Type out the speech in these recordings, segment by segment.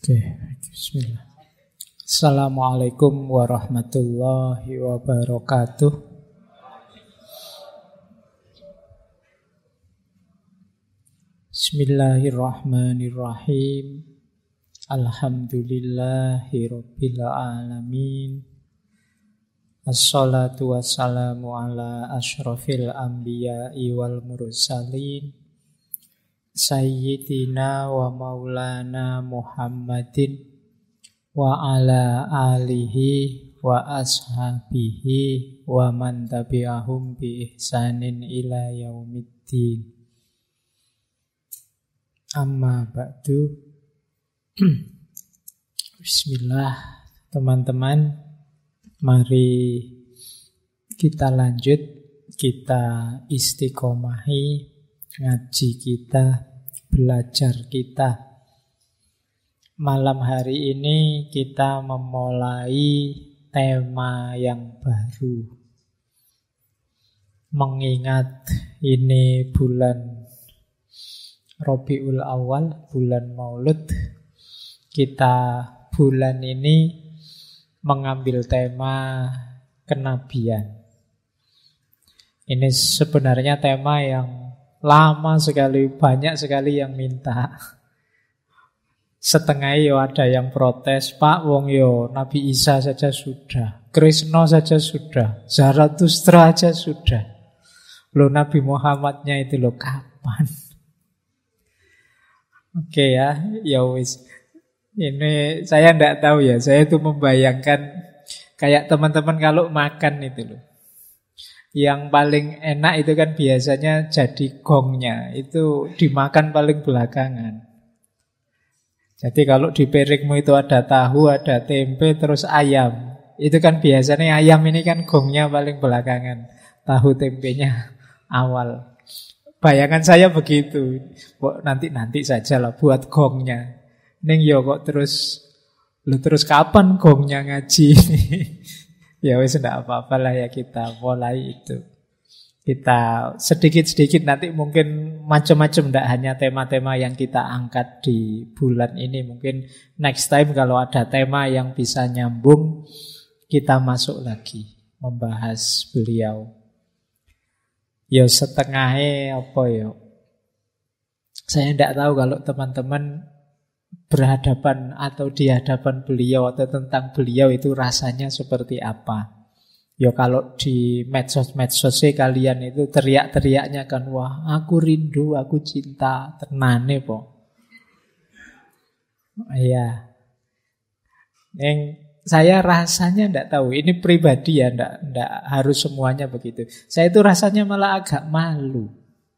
Oke, bismillah. Assalamualaikum warahmatullahi wabarakatuh. Bismillahirrahmanirrahim. Alhamdulillahi rabbil alamin. Assalatu wassalamu ala asyrafil anbiya'i wal mursalin. Sayyidina wa maulana Muhammadin wa ala alihi wa ashabihi wa man tabi'ahum bi ihsanin ila yaumiddin. Amma ba'du. Bismillah, teman-teman. Mari kita lanjut, kita istiqomahi ngaji kita, belajar kita. Malam hari ini kita memulai tema yang baru. Mengingat ini bulan Rabiul Awal, bulan Maulud, kita bulan ini mengambil tema kenabian. Ini sebenarnya tema yang lama sekali, banyak sekali yang minta. Setengah yo ada yang protes, Pak wong yo Nabi Isa saja sudah, Krishna saja sudah, Zarathustra saja sudah. Loh Nabi Muhammadnya itu loh kapan? Oke ya wis. Ini saya enggak tahu ya, saya itu membayangkan kayak teman-teman kalau makan itu loh. Yang paling enak itu kan biasanya jadi gongnya. Itu dimakan paling belakangan. Jadi kalau di piringmu itu ada tahu, ada tempe, terus ayam. Itu kan biasanya ayam ini kan gongnya paling belakangan. Tahu tempenya awal. Bayangan saya begitu. Nanti saja lah buat gongnya. Ning yo kok terus kapan gongnya ngaji? Ya wis enggak apa-apa lah ya, kita mulai itu. Kita sedikit-sedikit nanti mungkin macam-macam, enggak hanya tema-tema yang kita angkat di bulan ini. Mungkin next time kalau ada tema yang bisa nyambung, kita masuk lagi membahas beliau. Ya setengahnya apa ya? Saya enggak tahu kalau teman-teman berhadapan atau di hadapan beliau atau tentang beliau itu rasanya seperti apa. Ya kalau di medsos-medsos kalian itu teriak-teriaknya kan, wah aku rindu, aku cinta, tenane po. Iya. Yang saya rasanya enggak tahu, ini pribadi ya, enggak harus semuanya begitu. Saya itu rasanya malah agak malu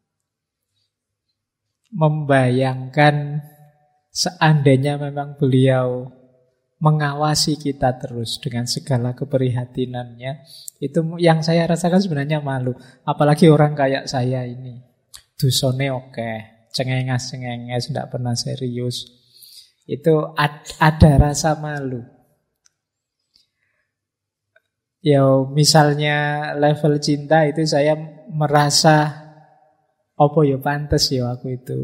membayangkan seandainya memang beliau mengawasi kita terus dengan segala keprihatinannya, itu yang saya rasakan sebenarnya malu. Apalagi orang kayak saya ini, dusone oke, cengenges-cengenges, tidak pernah serius. Itu ada rasa malu. Ya misalnya level cinta itu saya merasa apa ya pantes ya aku itu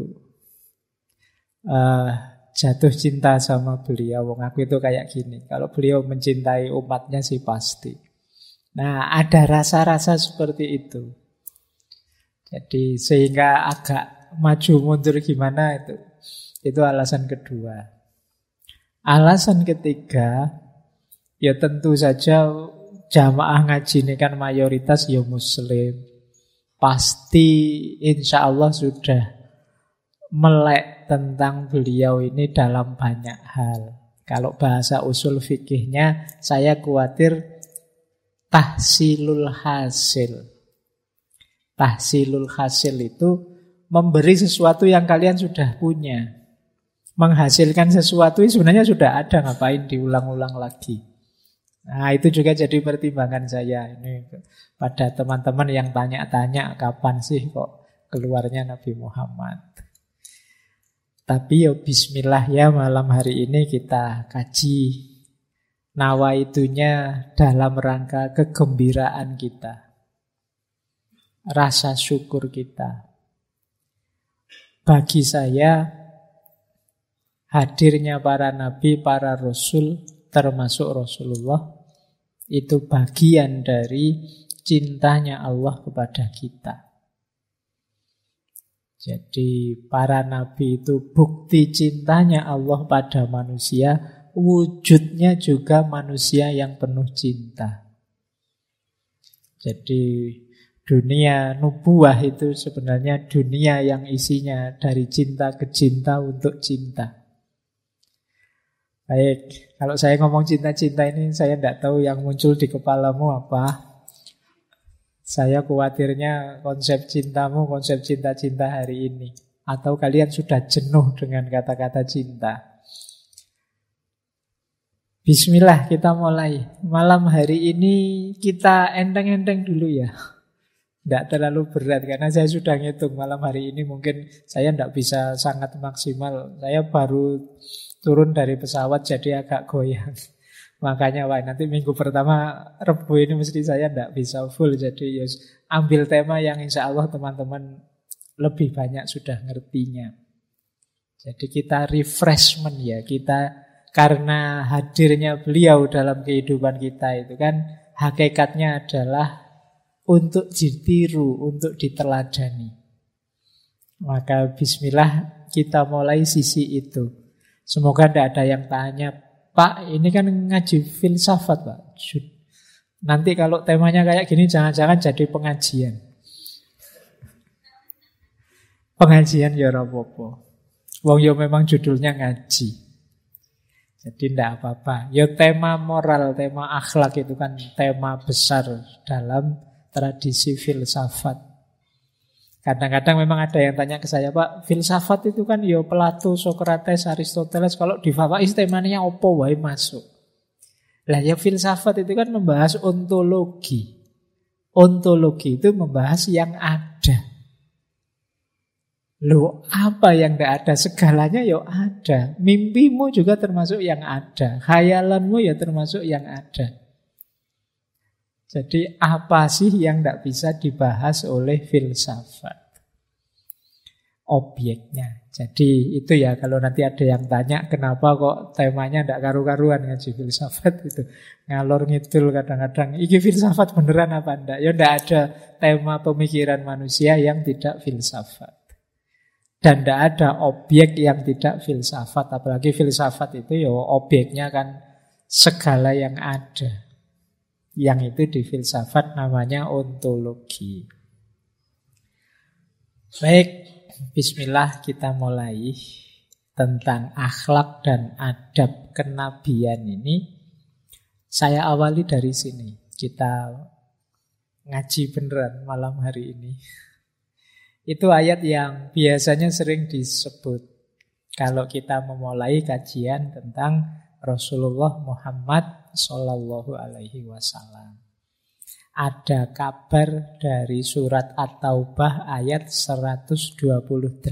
jatuh cinta sama beliau. Wong aku itu kayak gini. Kalau beliau mencintai umatnya sih pasti. Nah, ada rasa-rasa seperti itu. Jadi sehingga agak maju mundur gimana itu. Itu alasan kedua. Alasan ketiga, ya tentu saja jamaah ngaji ini kan mayoritas ya muslim. Pasti insya Allah sudah melek tentang beliau ini dalam banyak hal. Kalau bahasa usul fikihnya, saya khawatir tahsilul hasil. Tahsilul hasil itu memberi sesuatu yang kalian sudah punya. Menghasilkan sesuatu ini sebenarnya sudah ada, ngapain diulang-ulang lagi. Nah itu juga jadi pertimbangan saya ini pada teman-teman yang tanya-tanya kapan sih kok keluarnya Nabi Muhammad. Tapi ya bismillah ya, malam hari ini kita kaji nawaitunya dalam rangka kegembiraan kita, rasa syukur kita. Bagi saya hadirnya para nabi, para rasul, termasuk Rasulullah, itu bagian dari cintanya Allah kepada kita. Jadi para nabi itu bukti cintanya Allah pada manusia, wujudnya juga manusia yang penuh cinta. Jadi dunia nubuah itu sebenarnya dunia yang isinya dari cinta ke cinta untuk cinta. Baik, kalau saya ngomong cinta-cinta ini saya tidak tahu yang muncul di kepalamu apa. Saya khawatirnya konsep cintamu, konsep cinta-cinta hari ini. Atau kalian sudah jenuh dengan kata-kata cinta. Bismillah, kita mulai. Malam hari ini kita enteng-enteng dulu ya. Tidak terlalu berat, karena saya sudah ngitung malam hari ini mungkin saya tidak bisa sangat maksimal. Saya baru turun dari pesawat jadi agak goyang. Makanya nanti minggu pertama Rebu ini mesti saya tidak bisa full. Jadi ambil tema yang insya Allah teman-teman lebih banyak sudah ngertinya. Jadi kita refreshment ya. Kita karena hadirnya beliau dalam kehidupan kita itu kan hakikatnya adalah untuk ditiru, untuk diteladani. Maka bismillah kita mulai sisi itu. Semoga tidak ada yang tanya, Pak, ini kan ngaji filsafat, Pak. Nanti kalau temanya kayak gini jangan-jangan jadi pengajian. Pengajian ya apa-apa. Wong ya memang judulnya ngaji. Jadi tidak apa-apa. Ya tema moral, tema akhlak itu kan tema besar dalam tradisi filsafat. Kadang-kadang memang ada yang tanya ke saya, Pak, filsafat itu kan ya Plato, Socrates, Aristoteles, kalau di Fawais temanya opo wae masuk. Lah ya filsafat itu kan membahas ontologi. Ontologi itu membahas yang ada. Loh, apa yang tidak ada? Segalanya ya ada. Mimpimu juga termasuk yang ada. Khayalanmu ya termasuk yang ada. Jadi apa sih yang tidak bisa dibahas oleh filsafat? Objeknya. Jadi itu ya kalau nanti ada yang tanya kenapa kok temanya tidak karu-karuan ngaji filsafat itu. Ngalor ngidul kadang-kadang. Ini filsafat beneran apa enggak? Ya tidak ada tema pemikiran manusia yang tidak filsafat. Dan tidak ada objek yang tidak filsafat. Apalagi filsafat itu ya objeknya kan segala yang ada. Yang itu di filsafat namanya ontologi. Baik, bismillah kita mulai tentang akhlak dan adab kenabian ini. Saya awali dari sini. Kita ngaji beneran malam hari ini. Itu ayat yang biasanya sering disebut kalau kita memulai kajian tentang Rasulullah Muhammad Sallallahu Alaihi Wasallam. Ada kabar dari surat At-Taubah ayat 128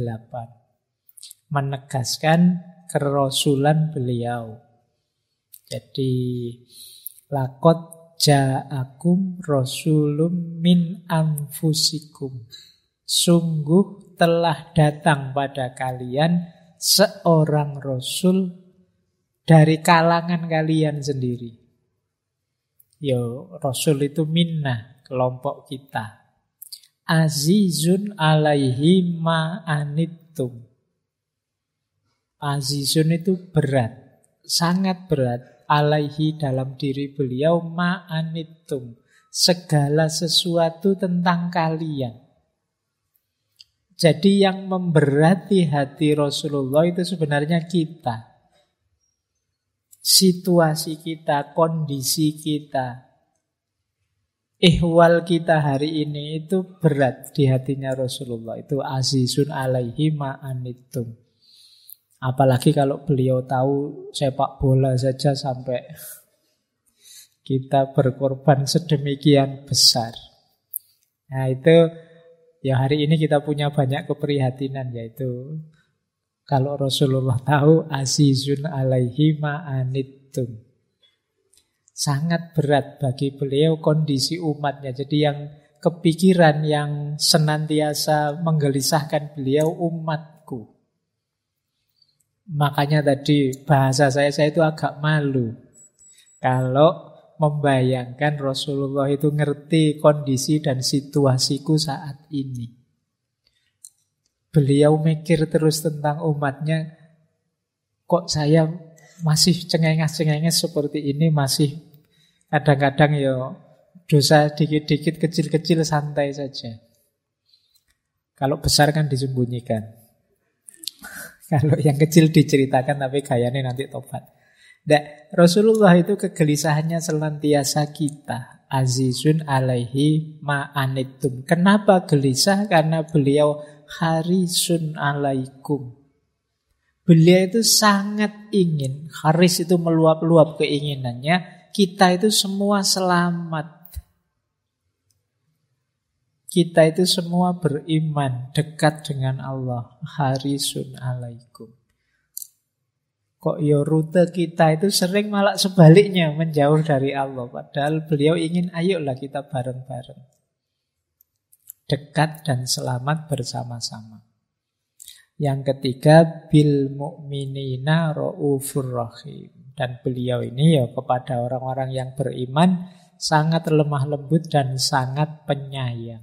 menegaskan kerasulan beliau. Jadi laqad ja'akum rasulun min anfusikum. Sungguh telah datang pada kalian seorang rasul dari kalangan kalian sendiri. Yo, rasul itu minna, kelompok kita. Azizun alaihi ma'anittum. Azizun itu berat, sangat berat. Alaihi dalam diri beliau ma'anittum. Segala sesuatu tentang kalian. Jadi yang memberati hati Rasulullah itu sebenarnya kita. Situasi kita, kondisi kita, ihwal kita hari ini itu berat di hatinya Rasulullah. Itu azizun alaihi ma'anittum. Apalagi kalau beliau tahu sepak bola saja sampai kita berkorban sedemikian besar. Nah itu ya hari ini kita punya banyak keprihatinan, yaitu kalau Rasulullah tahu azizun alaihi ma'anittum. Sangat berat bagi beliau kondisi umatnya. Jadi yang kepikiran yang senantiasa menggelisahkan beliau umatku. Makanya tadi bahasa saya itu agak malu kalau membayangkan Rasulullah itu ngerti kondisi dan situasiku saat ini. Beliau mikir terus tentang umatnya, kok saya masih cengenges-cengenges seperti ini, masih kadang-kadang ya dosa dikit-dikit, kecil-kecil, santai saja. Kalau besar kan disembunyikan. Kalau yang kecil diceritakan tapi gayanya nanti tobat. Nah, Rasulullah itu kegelisahannya senantiasa kita. Azizun alaihi ma'anittum. Kenapa gelisah? Karena beliau harisun alaikum. Beliau itu sangat ingin, haris itu meluap-luap keinginannya, kita itu semua selamat. Kita itu semua beriman, dekat dengan Allah. Harisun alaikum. Kok ya rute kita itu sering malah sebaliknya menjauh dari Allah. Padahal beliau ingin ayolah kita bareng-bareng. Dekat dan selamat bersama-sama. Yang ketiga, bil mu'minina ra'ufur rahim. Dan beliau ini ya kepada orang-orang yang beriman sangat lemah lembut dan sangat penyayang.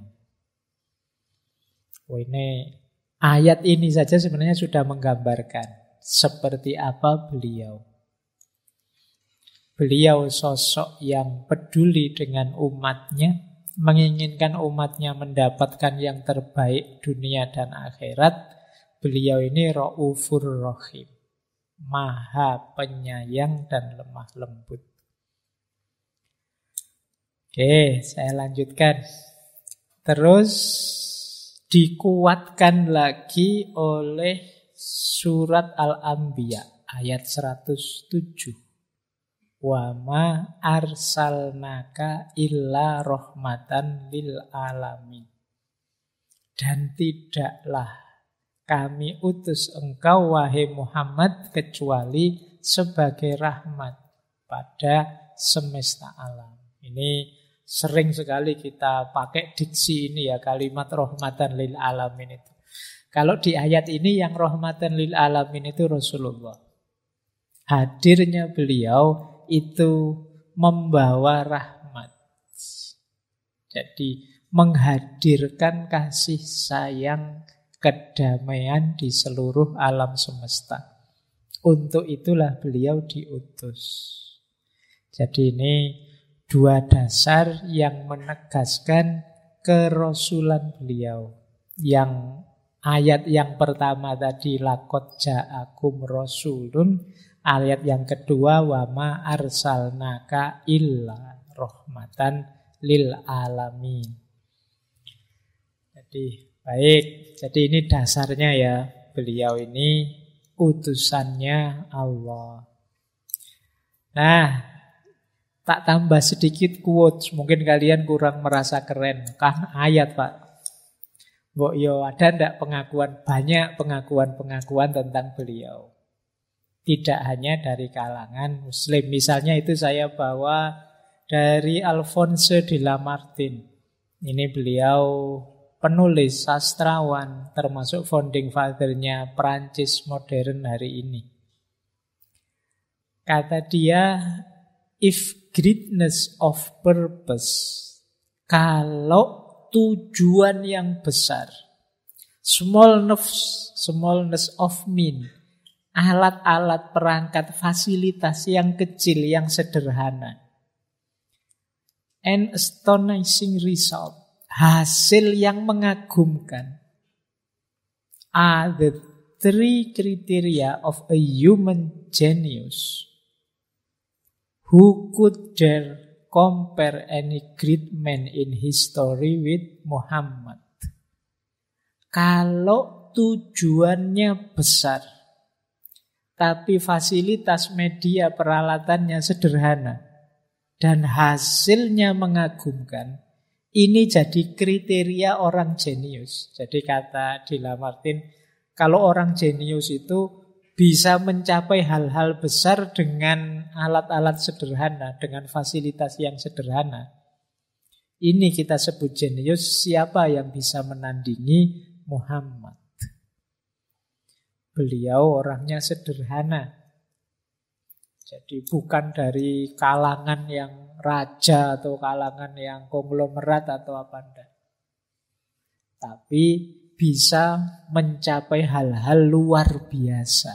Oh, ini ayat ini saja sebenarnya sudah menggambarkan seperti apa beliau. Beliau sosok yang peduli dengan umatnya, menginginkan umatnya mendapatkan yang terbaik dunia dan akhirat. Beliau ini Ra'ufur Rahim, maha penyayang dan lemah lembut. Oke, saya lanjutkan. Terus dikuatkan lagi oleh Surat Al-Anbiya ayat 107. Wa ma arsalnaka illa rahmatan lil alamin. Dan tidaklah kami utus engkau wahai Muhammad kecuali sebagai rahmat pada semesta alam. Ini sering sekali kita pakai diksi ini ya, kalimat rahmatan lil alamin itu. Kalau di ayat ini yang rahmatan lil alamin itu Rasulullah. Hadirnya beliau itu membawa rahmat. Jadi menghadirkan kasih sayang, kedamaian di seluruh alam semesta. Untuk itulah beliau diutus. Jadi ini dua dasar yang menegaskan kerasulan beliau. Yang ayat yang pertama tadi laqad ja'akum rasulun, ayat yang kedua wa ma arsalnaka illa rahmatan lil alamin. Jadi baik, jadi ini dasarnya ya, beliau ini utusannya Allah. Nah, tak tambah sedikit quotes, mungkin kalian kurang merasa keren, kan ayat Pak. Mbok yo ada ndak pengakuan, banyak pengakuan-pengakuan tentang beliau. Tidak hanya dari kalangan muslim. Misalnya itu saya bawa dari Alphonse de Lamartine. Ini beliau penulis, sastrawan, termasuk founding father-nya Prancis modern hari ini. Kata dia, if greatness of purpose, kalau tujuan yang besar, smallness of mean, alat-alat perangkat fasilitas yang kecil, yang sederhana, an astonishing result, hasil yang mengagumkan, are the three criteria of a human genius who could dare compare any great man in history with Muhammad. Kalau tujuannya besar, tapi fasilitas media peralatannya sederhana, dan hasilnya mengagumkan, ini jadi kriteria orang jenius. Jadi kata de Lamartine, kalau orang jenius itu bisa mencapai hal-hal besar dengan alat-alat sederhana, dengan fasilitas yang sederhana. Ini kita sebut jenius. Siapa yang bisa menandingi Muhammad? Beliau orangnya sederhana. Jadi bukan dari kalangan yang raja atau kalangan yang konglomerat atau apa enggak. Tapi bisa mencapai hal-hal luar biasa.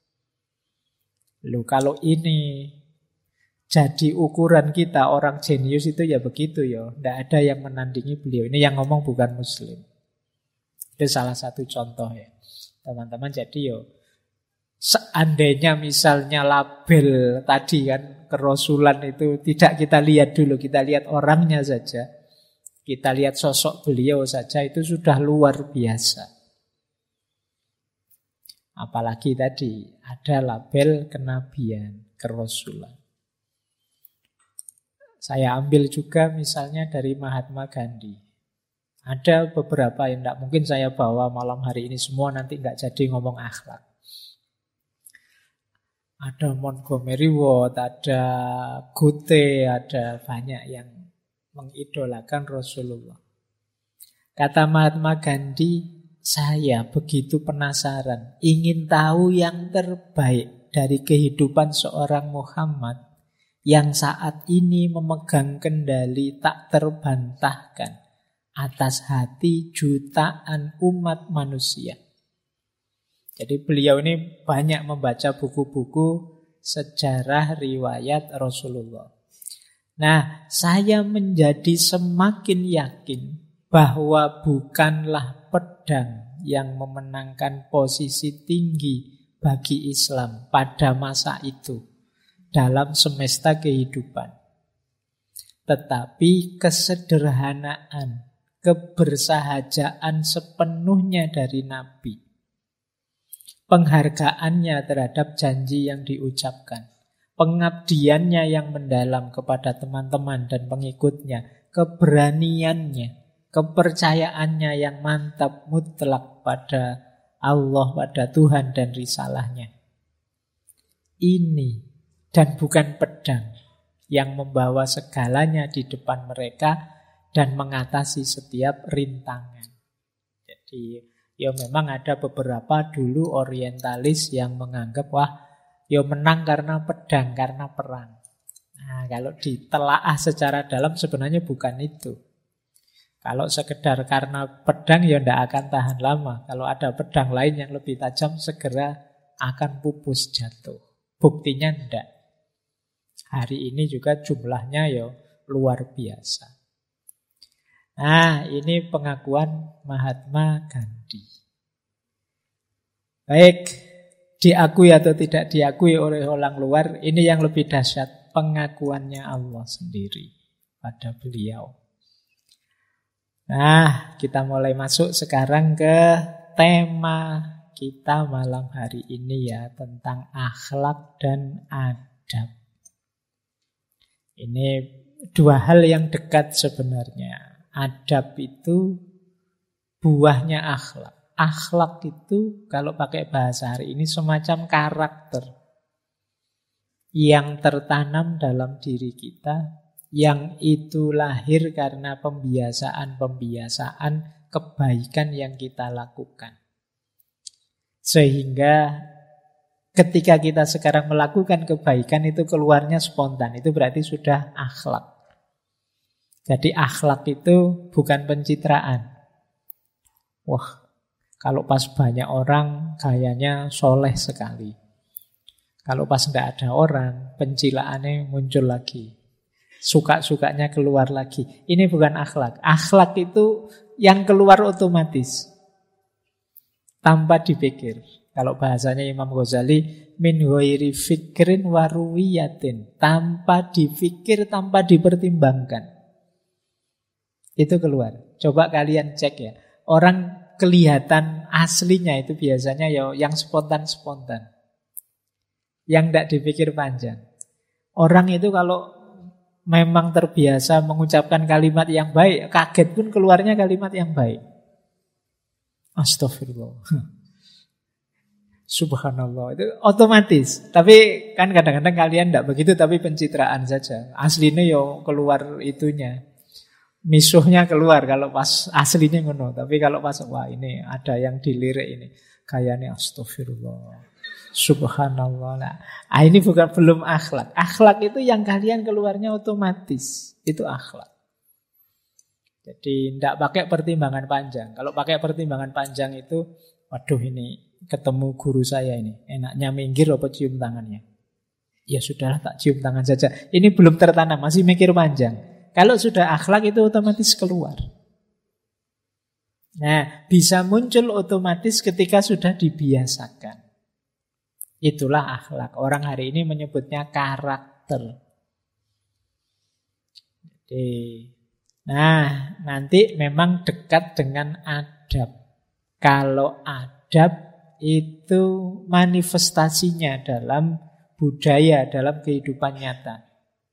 Loh, kalau ini jadi ukuran kita, orang jenius itu ya begitu ya. Tidak ada yang menandingi beliau. Ini yang ngomong bukan Muslim. Itu salah satu contoh ya. Teman-teman, jadi ya seandainya misalnya label tadi kan kerasulan itu tidak kita lihat dulu, kita lihat orangnya saja, kita lihat sosok beliau saja, itu sudah luar biasa. Apalagi tadi ada label kenabian, kerasulan. Saya ambil juga misalnya dari Mahatma Gandhi. Ada beberapa yang tidak mungkin saya bawa malam hari ini semua, nanti nggak jadi ngomong akhlak. Ada Montgomery Ward, ada Goethe, ada banyak yang mengidolakan Rasulullah. Kata Mahatma Gandhi, saya begitu penasaran, ingin tahu yang terbaik dari kehidupan seorang Muhammad yang saat ini memegang kendali tak terbantahkan atas hati jutaan umat manusia. Jadi beliau ini banyak membaca buku-buku sejarah riwayat Rasulullah. Nah, saya menjadi semakin yakin bahwa bukanlah pedang yang memenangkan posisi tinggi bagi Islam pada masa itu dalam semesta kehidupan. Tetapi kesederhanaan, kebersahajaan sepenuhnya dari Nabi. Penghargaannya terhadap janji yang diucapkan, pengabdiannya yang mendalam kepada teman-teman dan pengikutnya, keberaniannya, kepercayaannya yang mantap mutlak pada Allah, pada Tuhan dan risalahnya. Ini dan bukan pedang yang membawa segalanya di depan mereka dan mengatasi setiap rintangan. Jadi ya memang ada beberapa dulu orientalis yang menganggap wah ya menang karena pedang, karena perang. Nah, kalau ditelaah secara dalam sebenarnya bukan itu. Kalau sekedar karena pedang ya tidak akan tahan lama. Kalau ada pedang lain yang lebih tajam segera akan pupus jatuh. Buktinya tidak. Hari ini juga jumlahnya ya luar biasa. Nah, ini pengakuan Mahatma Gandhi. Baik, diakui atau tidak diakui oleh orang luar, ini yang lebih dahsyat, pengakuannya Allah sendiri pada beliau. Nah, kita mulai masuk sekarang ke tema kita malam hari ini ya, tentang akhlak dan adab. Ini dua hal yang dekat sebenarnya. Adab itu buahnya akhlak. Akhlak itu kalau pakai bahasa hari ini semacam karakter yang tertanam dalam diri kita, yang itu lahir karena pembiasaan-pembiasaan kebaikan yang kita lakukan. Sehingga ketika kita sekarang melakukan kebaikan itu keluarnya spontan, itu berarti sudah akhlak. Jadi akhlak itu bukan pencitraan. Wah, kalau pas banyak orang kayaknya soleh sekali. Kalau pas tidak ada orang, pencilaannya muncul lagi. Suka-sukanya keluar lagi. Ini bukan akhlak. Akhlak itu yang keluar otomatis. Tanpa dipikir. Kalau bahasanya Imam Ghazali, min ghairi fikrin waruwiyatin. Tanpa dipikir, tanpa dipertimbangkan. Itu keluar. Coba kalian cek ya. Orang kelihatan aslinya itu biasanya ya yang spontan-spontan. Yang tidak dipikir panjang. Orang itu kalau memang terbiasa mengucapkan kalimat yang baik, kaget pun keluarnya kalimat yang baik. Astagfirullah. Subhanallah. Itu otomatis. Tapi kan kadang-kadang kalian tidak begitu, tapi pencitraan saja. Aslinya ya keluar itunya. Misuhnya keluar kalau pas aslinya ngono. Tapi kalau pas wah ini ada yang dilirik ini. Kayaknya astagfirullah, subhanallah. Nah, ini belum akhlak. Akhlak itu yang kalian keluarnya otomatis. Itu akhlak. Jadi tidak pakai pertimbangan panjang. Kalau pakai pertimbangan panjang itu, waduh ini ketemu guru saya ini, enaknya minggir apa cium tangannya? Ya sudahlah, tak cium tangan saja. Ini belum tertanam, masih mikir panjang. Kalau sudah akhlak itu otomatis keluar. Nah, bisa muncul otomatis ketika sudah dibiasakan. Itulah akhlak. Orang hari ini menyebutnya karakter. Jadi, nah, nanti memang dekat dengan adab. Kalau adab itu manifestasinya dalam budaya, dalam kehidupan nyata.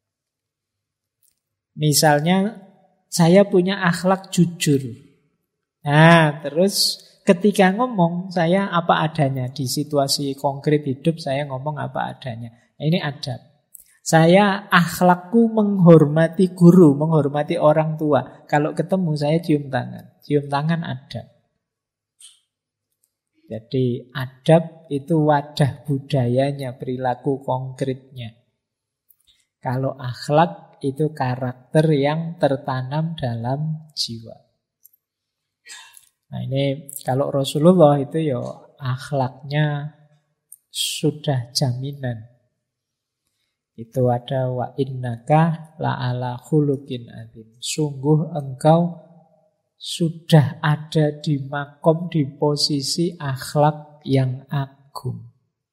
Misalnya, saya punya akhlak jujur. Nah, terus ketika ngomong, saya apa adanya. Di situasi konkret hidup, saya ngomong apa adanya. Nah, ini adab. Saya akhlakku menghormati guru, menghormati orang tua. Kalau ketemu, saya cium tangan. Cium tangan adab. Jadi adab itu wadah budayanya, perilaku konkretnya. Kalau akhlak itu karakter yang tertanam dalam jiwa. Nah ini kalau Rasulullah itu ya akhlaknya sudah jaminan. Itu ada wa innaka la'ala khuluqin adzim. Sungguh engkau sudah ada di makom, di posisi akhlak yang agung.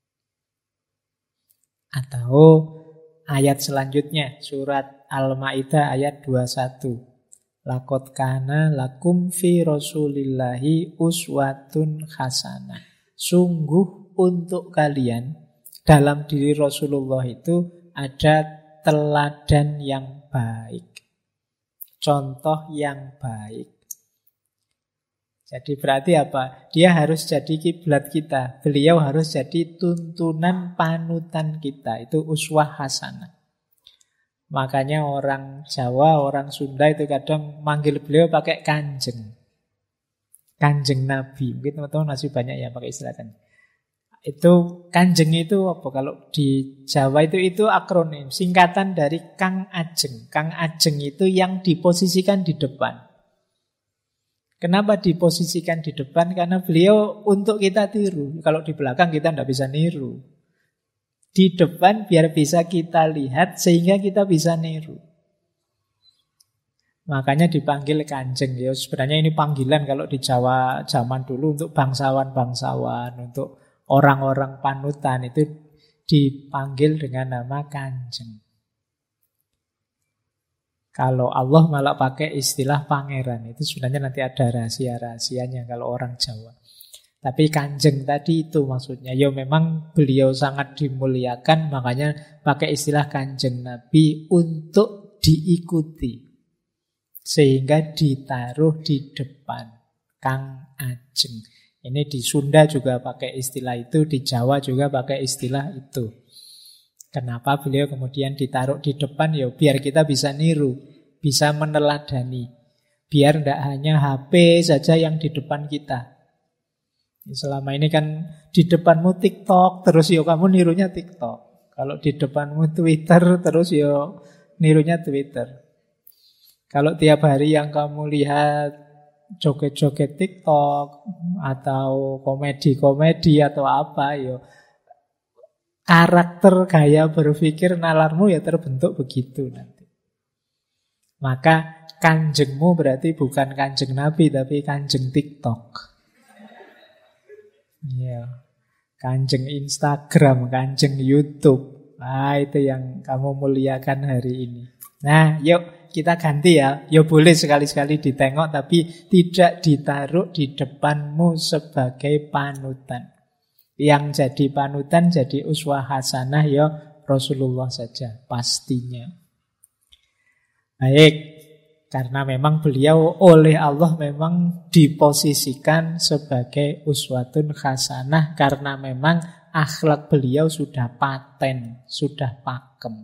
Atau ayat selanjutnya, surat Al-Ma'idah ayat 21. Laqad kana lakum fi rasulillahi uswatun hasanah. Sungguh untuk kalian dalam diri Rasulullah itu ada teladan yang baik. Contoh yang baik. Jadi berarti apa? Dia harus jadi kiblat kita. Beliau harus jadi tuntunan panutan kita. Itu uswah hasanah. Makanya orang Jawa, orang Sunda itu kadang manggil beliau pakai kanjeng. Kanjeng Nabi. Mungkin teman-teman masih banyak ya pakai istilah kanjeng. Itu kanjeng itu apa? Kalau di Jawa itu akronim. Singkatan dari Kang Ajeng. Kang Ajeng itu yang diposisikan di depan. Kenapa diposisikan di depan? Karena beliau untuk kita tiru. Kalau di belakang kita tidak bisa niru. Di depan biar bisa kita lihat sehingga kita bisa niru. Makanya dipanggil kanjeng. Ya, sebenarnya ini panggilan kalau di Jawa zaman dulu untuk bangsawan-bangsawan, untuk orang-orang panutan itu dipanggil dengan nama kanjeng. Kalau Allah malah pakai istilah pangeran. Itu sebenarnya nanti ada rahasia-rahasianya kalau orang Jawa. Tapi kanjeng tadi itu maksudnya. Ya memang beliau sangat dimuliakan. Makanya pakai istilah kanjeng Nabi untuk diikuti. Sehingga ditaruh di depan. Kang Ajeng. Ini di Sunda juga pakai istilah itu. Di Jawa juga pakai istilah itu. Kenapa beliau kemudian ditaruh di depan? Ya biar kita bisa niru, bisa meneladani. Biar tidak hanya HP saja yang di depan kita. Selama ini kan di depanmu TikTok, terus ya kamu nirunya TikTok. Kalau di depanmu Twitter, terus ya nirunya Twitter. Kalau tiap hari yang kamu lihat joget-joget TikTok atau komedi-komedi atau apa, ya karakter gaya berpikir nalarmu ya terbentuk begitu nanti. Maka kanjengmu berarti bukan kanjeng Nabi tapi kanjeng TikTok. Ya, kanjeng Instagram, kanjeng YouTube. Nah, itu yang kamu muliakan hari ini. Nah, yuk kita ganti ya. Ya boleh sekali-sekali ditengok tapi tidak ditaruh di depanmu sebagai panutan. Yang jadi panutan, jadi uswah hasanah ya Rasulullah saja pastinya. Baik, karena memang beliau oleh Allah memang diposisikan sebagai uswatun hasanah karena memang akhlak beliau sudah paten, sudah pakem.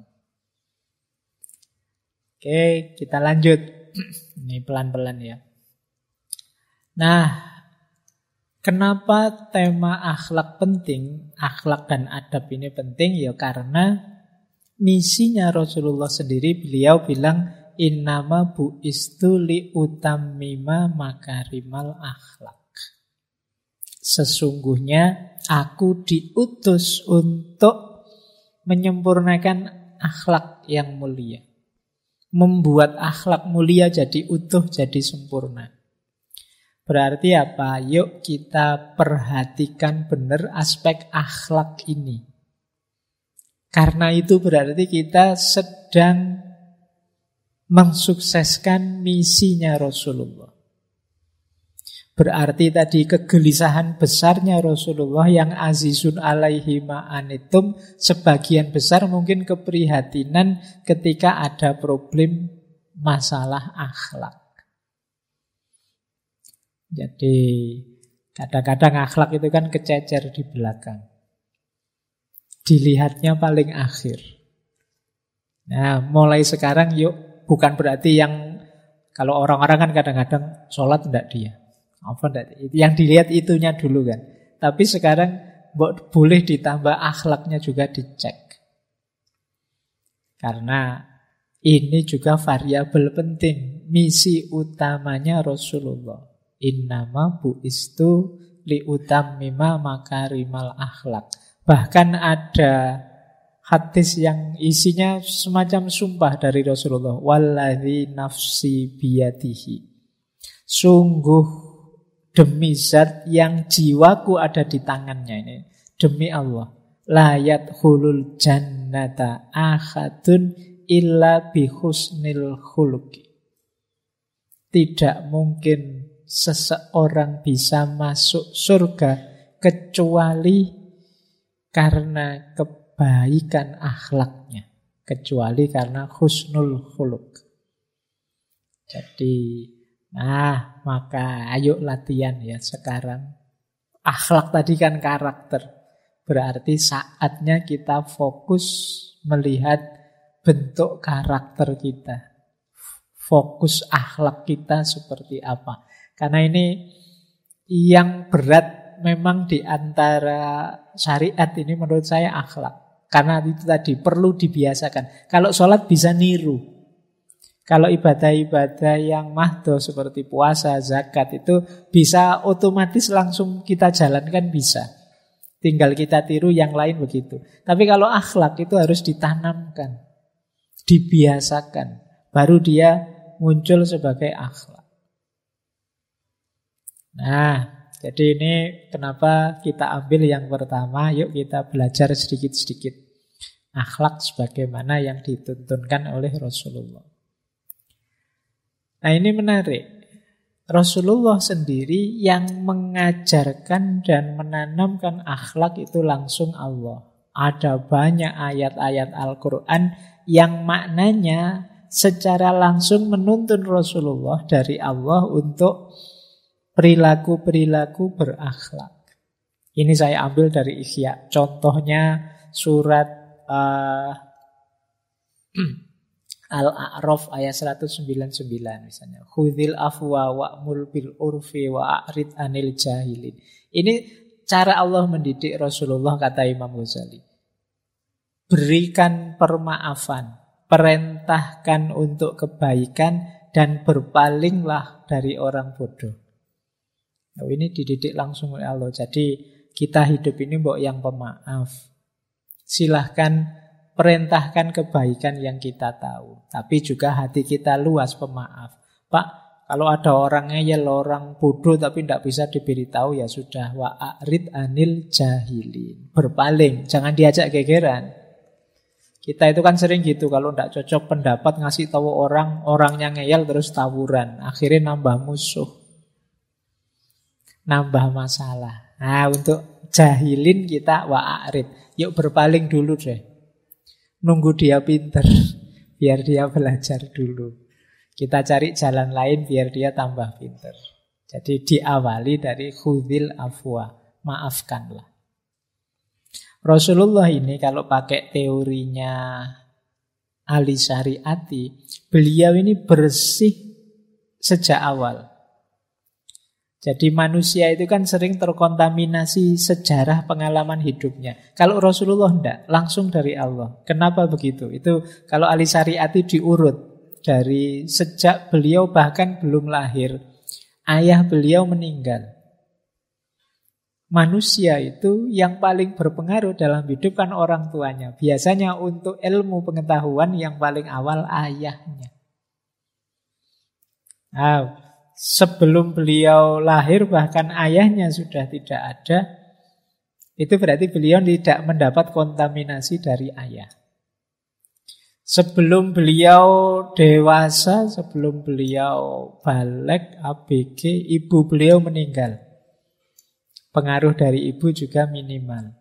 Oke, kita lanjut. Ini pelan-pelan ya. Nah, Kenapa tema akhlak penting, akhlak dan adab ini penting? Ya karena misinya Rasulullah sendiri, beliau bilang innama bu'istu li utammima makarimal akhlak. Sesungguhnya aku diutus untuk menyempurnakan akhlak yang mulia. Membuat akhlak mulia jadi utuh, jadi sempurna. Berarti apa? Yuk kita perhatikan benar aspek akhlak ini. Karena itu berarti kita sedang mensukseskan misinya Rasulullah. Berarti tadi kegelisahan besarnya Rasulullah yang azizun alaihi ma'anitum, sebagian besar mungkin keprihatinan ketika ada problem masalah akhlak. Jadi kadang-kadang akhlak itu kan kececer di belakang. Dilihatnya paling akhir. Nah, mulai sekarang yuk, bukan berarti yang kalau orang-orang kan kadang-kadang sholat enggak dia. Apa enggak? Yang dilihat itunya dulu kan. Tapi sekarang boleh ditambah akhlaknya juga dicek. Karena ini juga variabel penting. Misi utamanya Rasulullah. Innama bu'istu liutammima makarimal akhlak. Bahkan ada hadis yang isinya semacam sumpah dari Rasulullah. Walladzi nafsi biyadihi. Sungguh demi zat yang jiwaku ada di tangannya ini. Demi Allah. La yadkhulul jannata ahadun illa bihusnil khuluqi. Tidak mungkin seseorang bisa masuk surga kecuali karena kebaikan akhlaknya. Kecuali karena husnul khuluq. Jadi maka ayo latihan ya sekarang. Akhlak tadi kan karakter. Berarti saatnya kita fokus melihat bentuk karakter kita. Fokus akhlak kita seperti apa. Karena ini yang berat memang di antara syariat ini menurut saya akhlak. Karena itu tadi perlu dibiasakan. Kalau sholat bisa niru. Kalau ibadah-ibadah yang mahdoh seperti puasa, zakat itu bisa otomatis langsung kita jalankan bisa. Tinggal kita tiru yang lain begitu. Tapi kalau akhlak itu harus ditanamkan, dibiasakan. Baru dia muncul sebagai akhlak. Nah, jadi ini kenapa kita ambil yang pertama. Yuk kita belajar sedikit-sedikit akhlak sebagaimana yang dituntunkan oleh Rasulullah. Nah ini menarik. Rasulullah sendiri yang mengajarkan dan menanamkan akhlak itu langsung Allah. Ada banyak ayat-ayat Al-Quran yang maknanya secara langsung menuntun Rasulullah dari Allah untuk perilaku-perilaku berakhlak. Ini saya ambil dari Ihya. Contohnya surat Al-A'raf ayat 199 misalnya. Khudzil afwa wa'mur bil urfi wa'rid anil jahilin. Ini cara Allah mendidik Rasulullah, kata Imam Ghazali. Berikan permaafan, perintahkan untuk kebaikan dan berpalinglah dari orang bodoh. Nah, ini dididik langsung oleh Allah. Jadi kita hidup ini mbok yang pemaaf. Silahkan perintahkan kebaikan yang kita tahu. Tapi juga hati kita luas pemaaf. Pak, kalau ada orang ngeyel, orang bodoh tapi tidak bisa diberitahu, ya sudah. Wa'rid anil jahilin. Berpaling, jangan diajak gegeran. Kita itu kan sering gitu. Kalau tidak cocok pendapat ngasih tahu orang, orangnya ngeyel terus tawuran. Akhirnya nambah musuh. Nambah masalah. Nah, untuk jahilin kita wa'rid. Yuk berpaling dulu deh. Nunggu dia pinter, biar dia belajar dulu. Kita cari jalan lain biar dia tambah pinter. Jadi diawali dari khudzil afwa, maafkanlah. Rasulullah ini kalau pakai teorinya Ali Syariati, beliau ini bersih sejak awal. Jadi manusia itu kan sering terkontaminasi sejarah pengalaman hidupnya. Kalau Rasulullah enggak, langsung dari Allah. Kenapa begitu? Itu kalau ahli syariati diurut dari sejak beliau bahkan belum lahir, ayah beliau meninggal. Manusia itu yang paling berpengaruh dalam hidup kan orang tuanya. Biasanya untuk ilmu pengetahuan yang paling awal ayahnya. Nah, sebelum beliau lahir bahkan ayahnya sudah tidak ada. Itu berarti beliau tidak mendapat kontaminasi dari ayah. Sebelum beliau dewasa, sebelum beliau balik, ABG, ibu beliau meninggal. Pengaruh dari ibu juga minimal.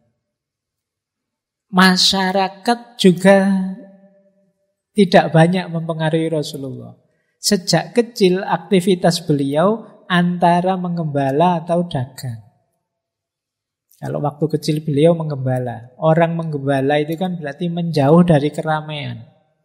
Masyarakat juga tidak banyak mempengaruhi Rasulullah. Sejak kecil aktivitas beliau antara mengembala atau dagang. Kalau waktu kecil beliau mengembala. Orang menggembala itu kan berarti menjauh dari keramaian.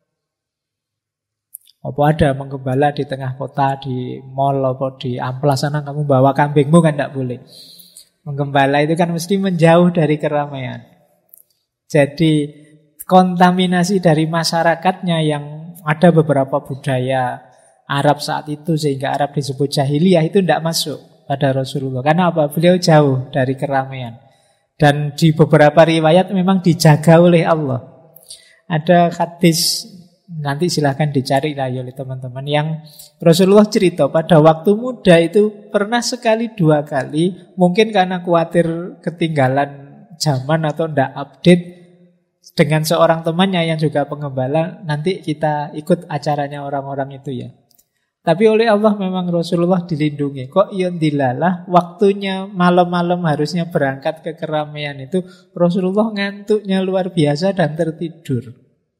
Apa ada menggembala di tengah kota, di mall, apa di amplas sana kamu bawa kambingmu kan tidak boleh. Menggembala itu kan mesti menjauh dari keramaian. Jadi kontaminasi dari masyarakatnya yang ada beberapa budaya Arab saat itu sehingga Arab disebut jahiliyah itu tidak masuk pada Rasulullah. Karena apa? Beliau jauh dari keramaian. Dan di beberapa riwayat memang dijaga oleh Allah. Ada hadis, nanti silahkan dicari lah oleh teman-teman, yang Rasulullah cerita pada waktu muda itu pernah sekali dua kali, mungkin karena khawatir ketinggalan zaman atau tidak update, dengan seorang temannya yang juga pengembala, nanti kita ikut acaranya orang-orang itu ya. Tapi oleh Allah memang Rasulullah dilindungi. Kok iyon dilalah, waktunya malam-malam harusnya berangkat ke keramaian itu, Rasulullah ngantuknya luar biasa dan tertidur.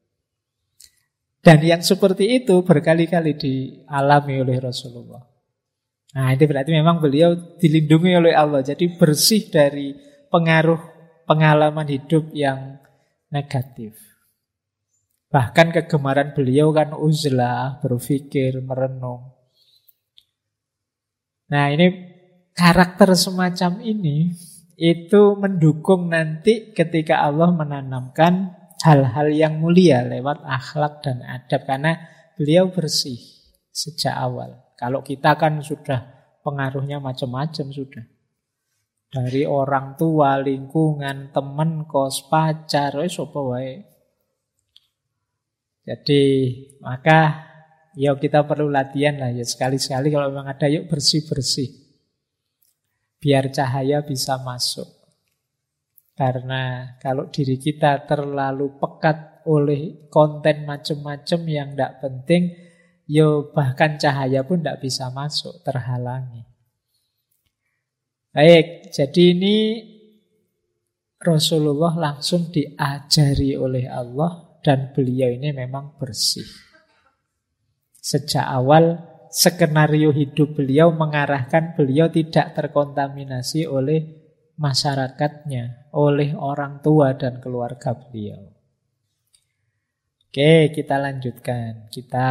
Dan yang seperti itu berkali-kali dialami oleh Rasulullah. Nah, itu berarti memang beliau dilindungi oleh Allah. Jadi bersih dari pengaruh pengalaman hidup yang negatif. Bahkan kegemaran beliau kan uzlah, berpikir, merenung. Nah, ini karakter semacam ini itu mendukung nanti ketika Allah menanamkan hal-hal yang mulia lewat akhlak dan adab. Karena beliau bersih sejak awal. Kalau kita kan sudah pengaruhnya macam-macam sudah. Dari orang tua, lingkungan, teman, kos, pacar, apa wae. Jadi maka yuk kita perlu latihan lah ya, sekali-sekali kalau memang ada yuk bersih-bersih. Biar cahaya bisa masuk. Karena kalau diri kita terlalu pekat oleh konten macam-macam yang tidak penting, yo bahkan cahaya pun tidak bisa masuk, terhalangi. Baik, jadi ini Rasulullah langsung diajari oleh Allah dan beliau ini memang bersih. Sejak awal skenario hidup beliau mengarahkan beliau tidak terkontaminasi oleh masyarakatnya, oleh orang tua dan keluarga beliau. Oke, kita lanjutkan.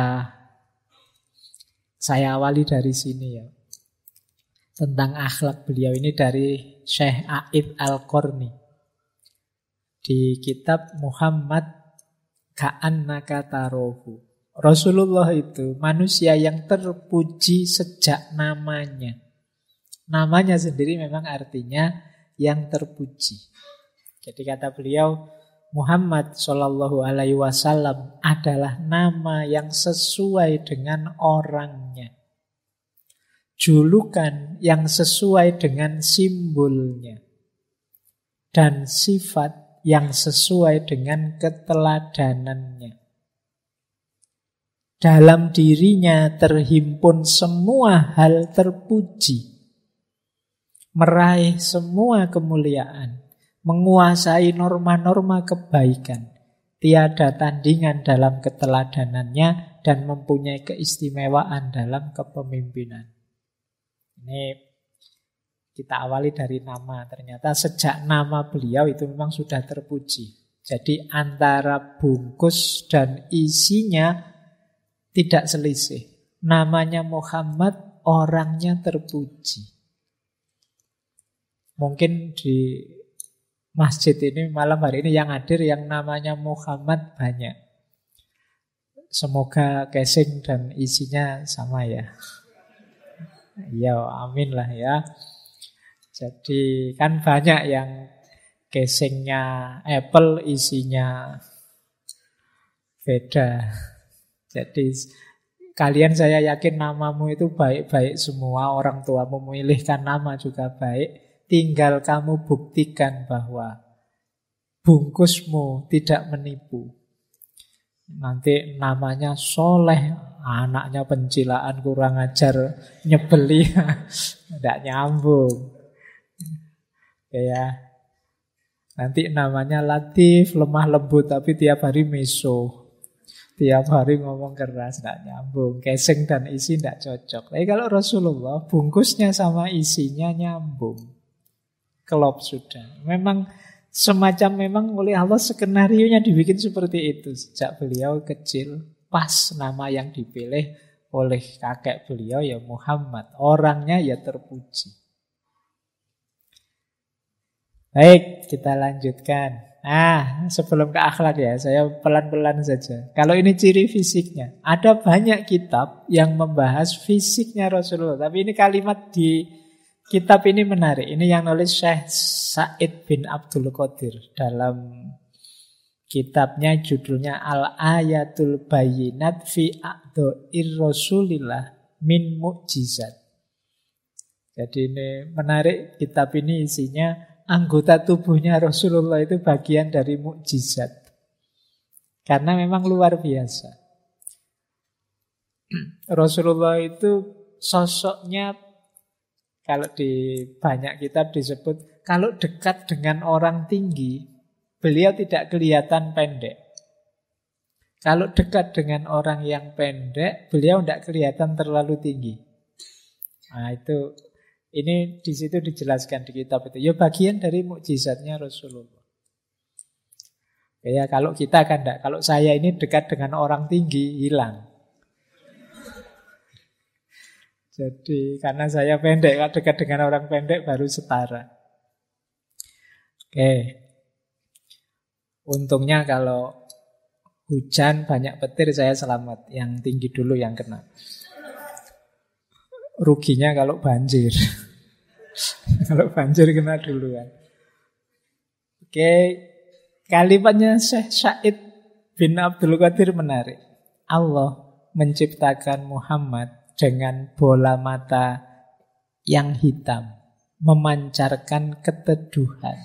Saya awali dari sini ya. Tentang akhlak beliau ini dari Syekh A'id Al-Qarni. Di kitab Muhammad Ka'annaka tarohu. Rasulullah itu manusia yang terpuji sejak namanya. Namanya sendiri memang artinya yang terpuji. Jadi kata beliau, Muhammad Shallallahu Alaihi Wasallam adalah nama yang sesuai dengan orangnya, julukan yang sesuai dengan simbolnya, dan sifat yang sesuai dengan keteladanannya. Dalam dirinya terhimpun semua hal terpuji, meraih semua kemuliaan, menguasai norma-norma kebaikan, tiada tandingan dalam keteladanannya, dan mempunyai keistimewaan dalam kepemimpinan. Ini kita awali dari nama. Ternyata sejak nama beliau itu memang sudah terpuji. Jadi antara bungkus dan isinya tidak selisih. Namanya Muhammad, orangnya terpuji. Mungkin di masjid ini malam hari ini yang hadir yang namanya Muhammad banyak. Semoga casing dan isinya sama ya. Ya, amin lah ya. Jadi kan banyak yang casingnya Apple, isinya beda. Jadi kalian saya yakin namamu itu baik-baik semua. Orang tuamu memilihkan nama juga baik. Tinggal kamu buktikan bahwa bungkusmu tidak menipu. Nanti namanya Soleh, anaknya pencilaan, kurang ajar, nyebeli, tidak nyambung. Ya, nanti namanya Latif, lemah lembut, tapi tiap hari meso, tiap hari ngomong keras, tidak nyambung. Casing dan isi tidak cocok. Tapi kalau Rasulullah, bungkusnya sama isinya nyambung. Klop sudah. Memang oleh Allah skenario-nya dibikin seperti itu. Sejak beliau kecil, pas nama yang dipilih oleh kakek beliau ya Muhammad. Orangnya ya terpuji. Baik, kita lanjutkan. Sebelum ke akhlak ya, saya pelan-pelan saja. Kalau ini ciri fisiknya, ada banyak kitab yang membahas fisiknya Rasulullah. Tapi ini kalimat di kitab ini menarik. Ini yang nulis Syekh Said bin Abdul Qadir dalam kitabnya, judulnya Al-Ayatul Bayyinat fi A'dha'ir Rasulillah min Mu'jizat. Jadi ini menarik, kitab ini isinya anggota tubuhnya Rasulullah itu bagian dari mukjizat. Karena memang luar biasa. Rasulullah itu sosoknya, kalau di banyak kitab disebut, kalau dekat dengan orang tinggi, beliau tidak kelihatan pendek. Kalau dekat dengan orang yang pendek, beliau tidak kelihatan terlalu tinggi. Nah itu, ini di situ dijelaskan di kitab itu. Ya bagian dari mukjizatnya Rasulullah. Ya kalau kita kan tidak. Kalau saya ini dekat dengan orang tinggi, hilang. Jadi karena saya pendek, dekat dengan orang pendek baru setara. Oke. Untungnya kalau hujan banyak petir saya selamat. Yang tinggi dulu yang kena. Ruginya kalau banjir. Kalau banjir kena duluan. Oke. Kalimatnya Syekh Said bin Abdul Qadir menarik. Allah menciptakan Muhammad dengan bola mata yang hitam, memancarkan keteduhan.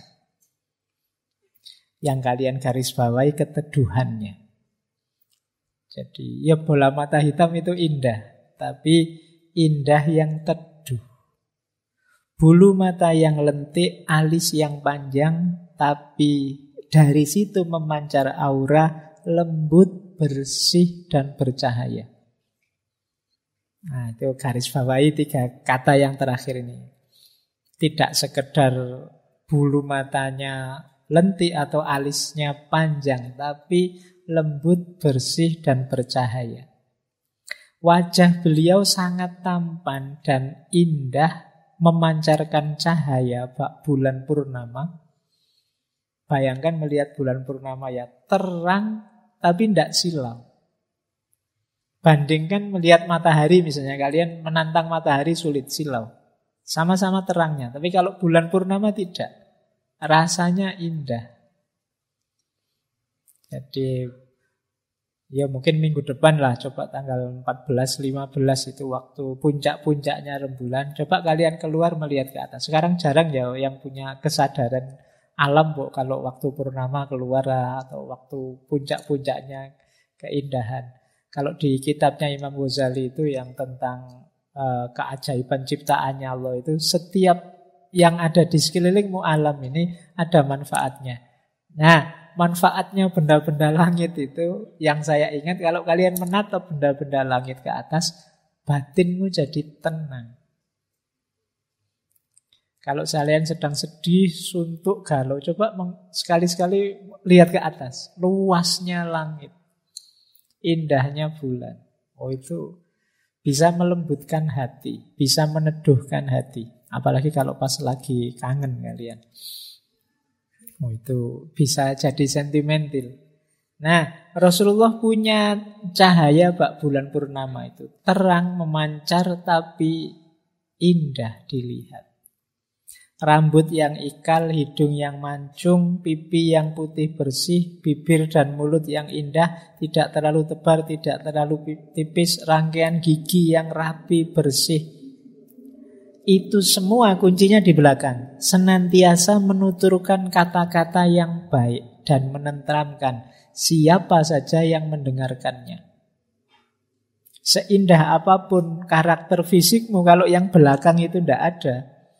Yang kalian garis bawahi keteduhannya. Jadi ya bola mata hitam itu indah, tapi indah yang teduh. Bulu mata yang lentik, alis yang panjang, tapi dari situ memancar aura lembut, bersih, dan bercahaya. Nah, itu garis bawahi 3 kata yang terakhir ini. Tidak sekedar bulu matanya lentik atau alisnya panjang, tapi lembut, bersih, dan bercahaya. Wajah beliau sangat tampan dan indah, memancarkan cahaya bak bulan purnama. Bayangkan melihat bulan purnama ya, terang tapi tidak silau. Bandingkan melihat matahari misalnya, kalian menantang matahari sulit, silau. Sama-sama terangnya, tapi kalau bulan purnama tidak. Rasanya indah. Jadi ya mungkin minggu depan lah, coba tanggal 14-15 itu waktu puncak-puncaknya rembulan. Coba kalian keluar melihat ke atas. Sekarang jarang ya yang punya kesadaran alam kalau waktu purnama keluar atau waktu puncak-puncaknya keindahan. Kalau di kitabnya Imam Ghazali itu yang tentang keajaiban ciptaannya Allah itu, setiap yang ada di sekelilingmu alam ini ada manfaatnya. Nah, manfaatnya benda-benda langit itu yang saya ingat, kalau kalian menatap benda-benda langit ke atas, batinmu jadi tenang. Kalau kalian sedang sedih, suntuk, galau, coba sekali-sekali lihat ke atas, luasnya langit. Indahnya bulan. Oh itu bisa melembutkan hati, bisa meneduhkan hati. Apalagi kalau pas lagi kangen kalian. Oh, itu bisa jadi sentimental. Nah, Rasulullah punya cahaya bak bulan purnama itu. Terang, memancar, tapi indah dilihat. Rambut yang ikal, hidung yang mancung, pipi yang putih bersih, bibir dan mulut yang indah, tidak terlalu tebal, tidak terlalu tipis, rangkaian gigi yang rapi, bersih. Itu semua kuncinya di belakang. Senantiasa menuturkan kata-kata yang baik dan menenteramkan siapa saja yang mendengarkannya. Seindah apapun karakter fisikmu, kalau yang belakang itu tidak ada,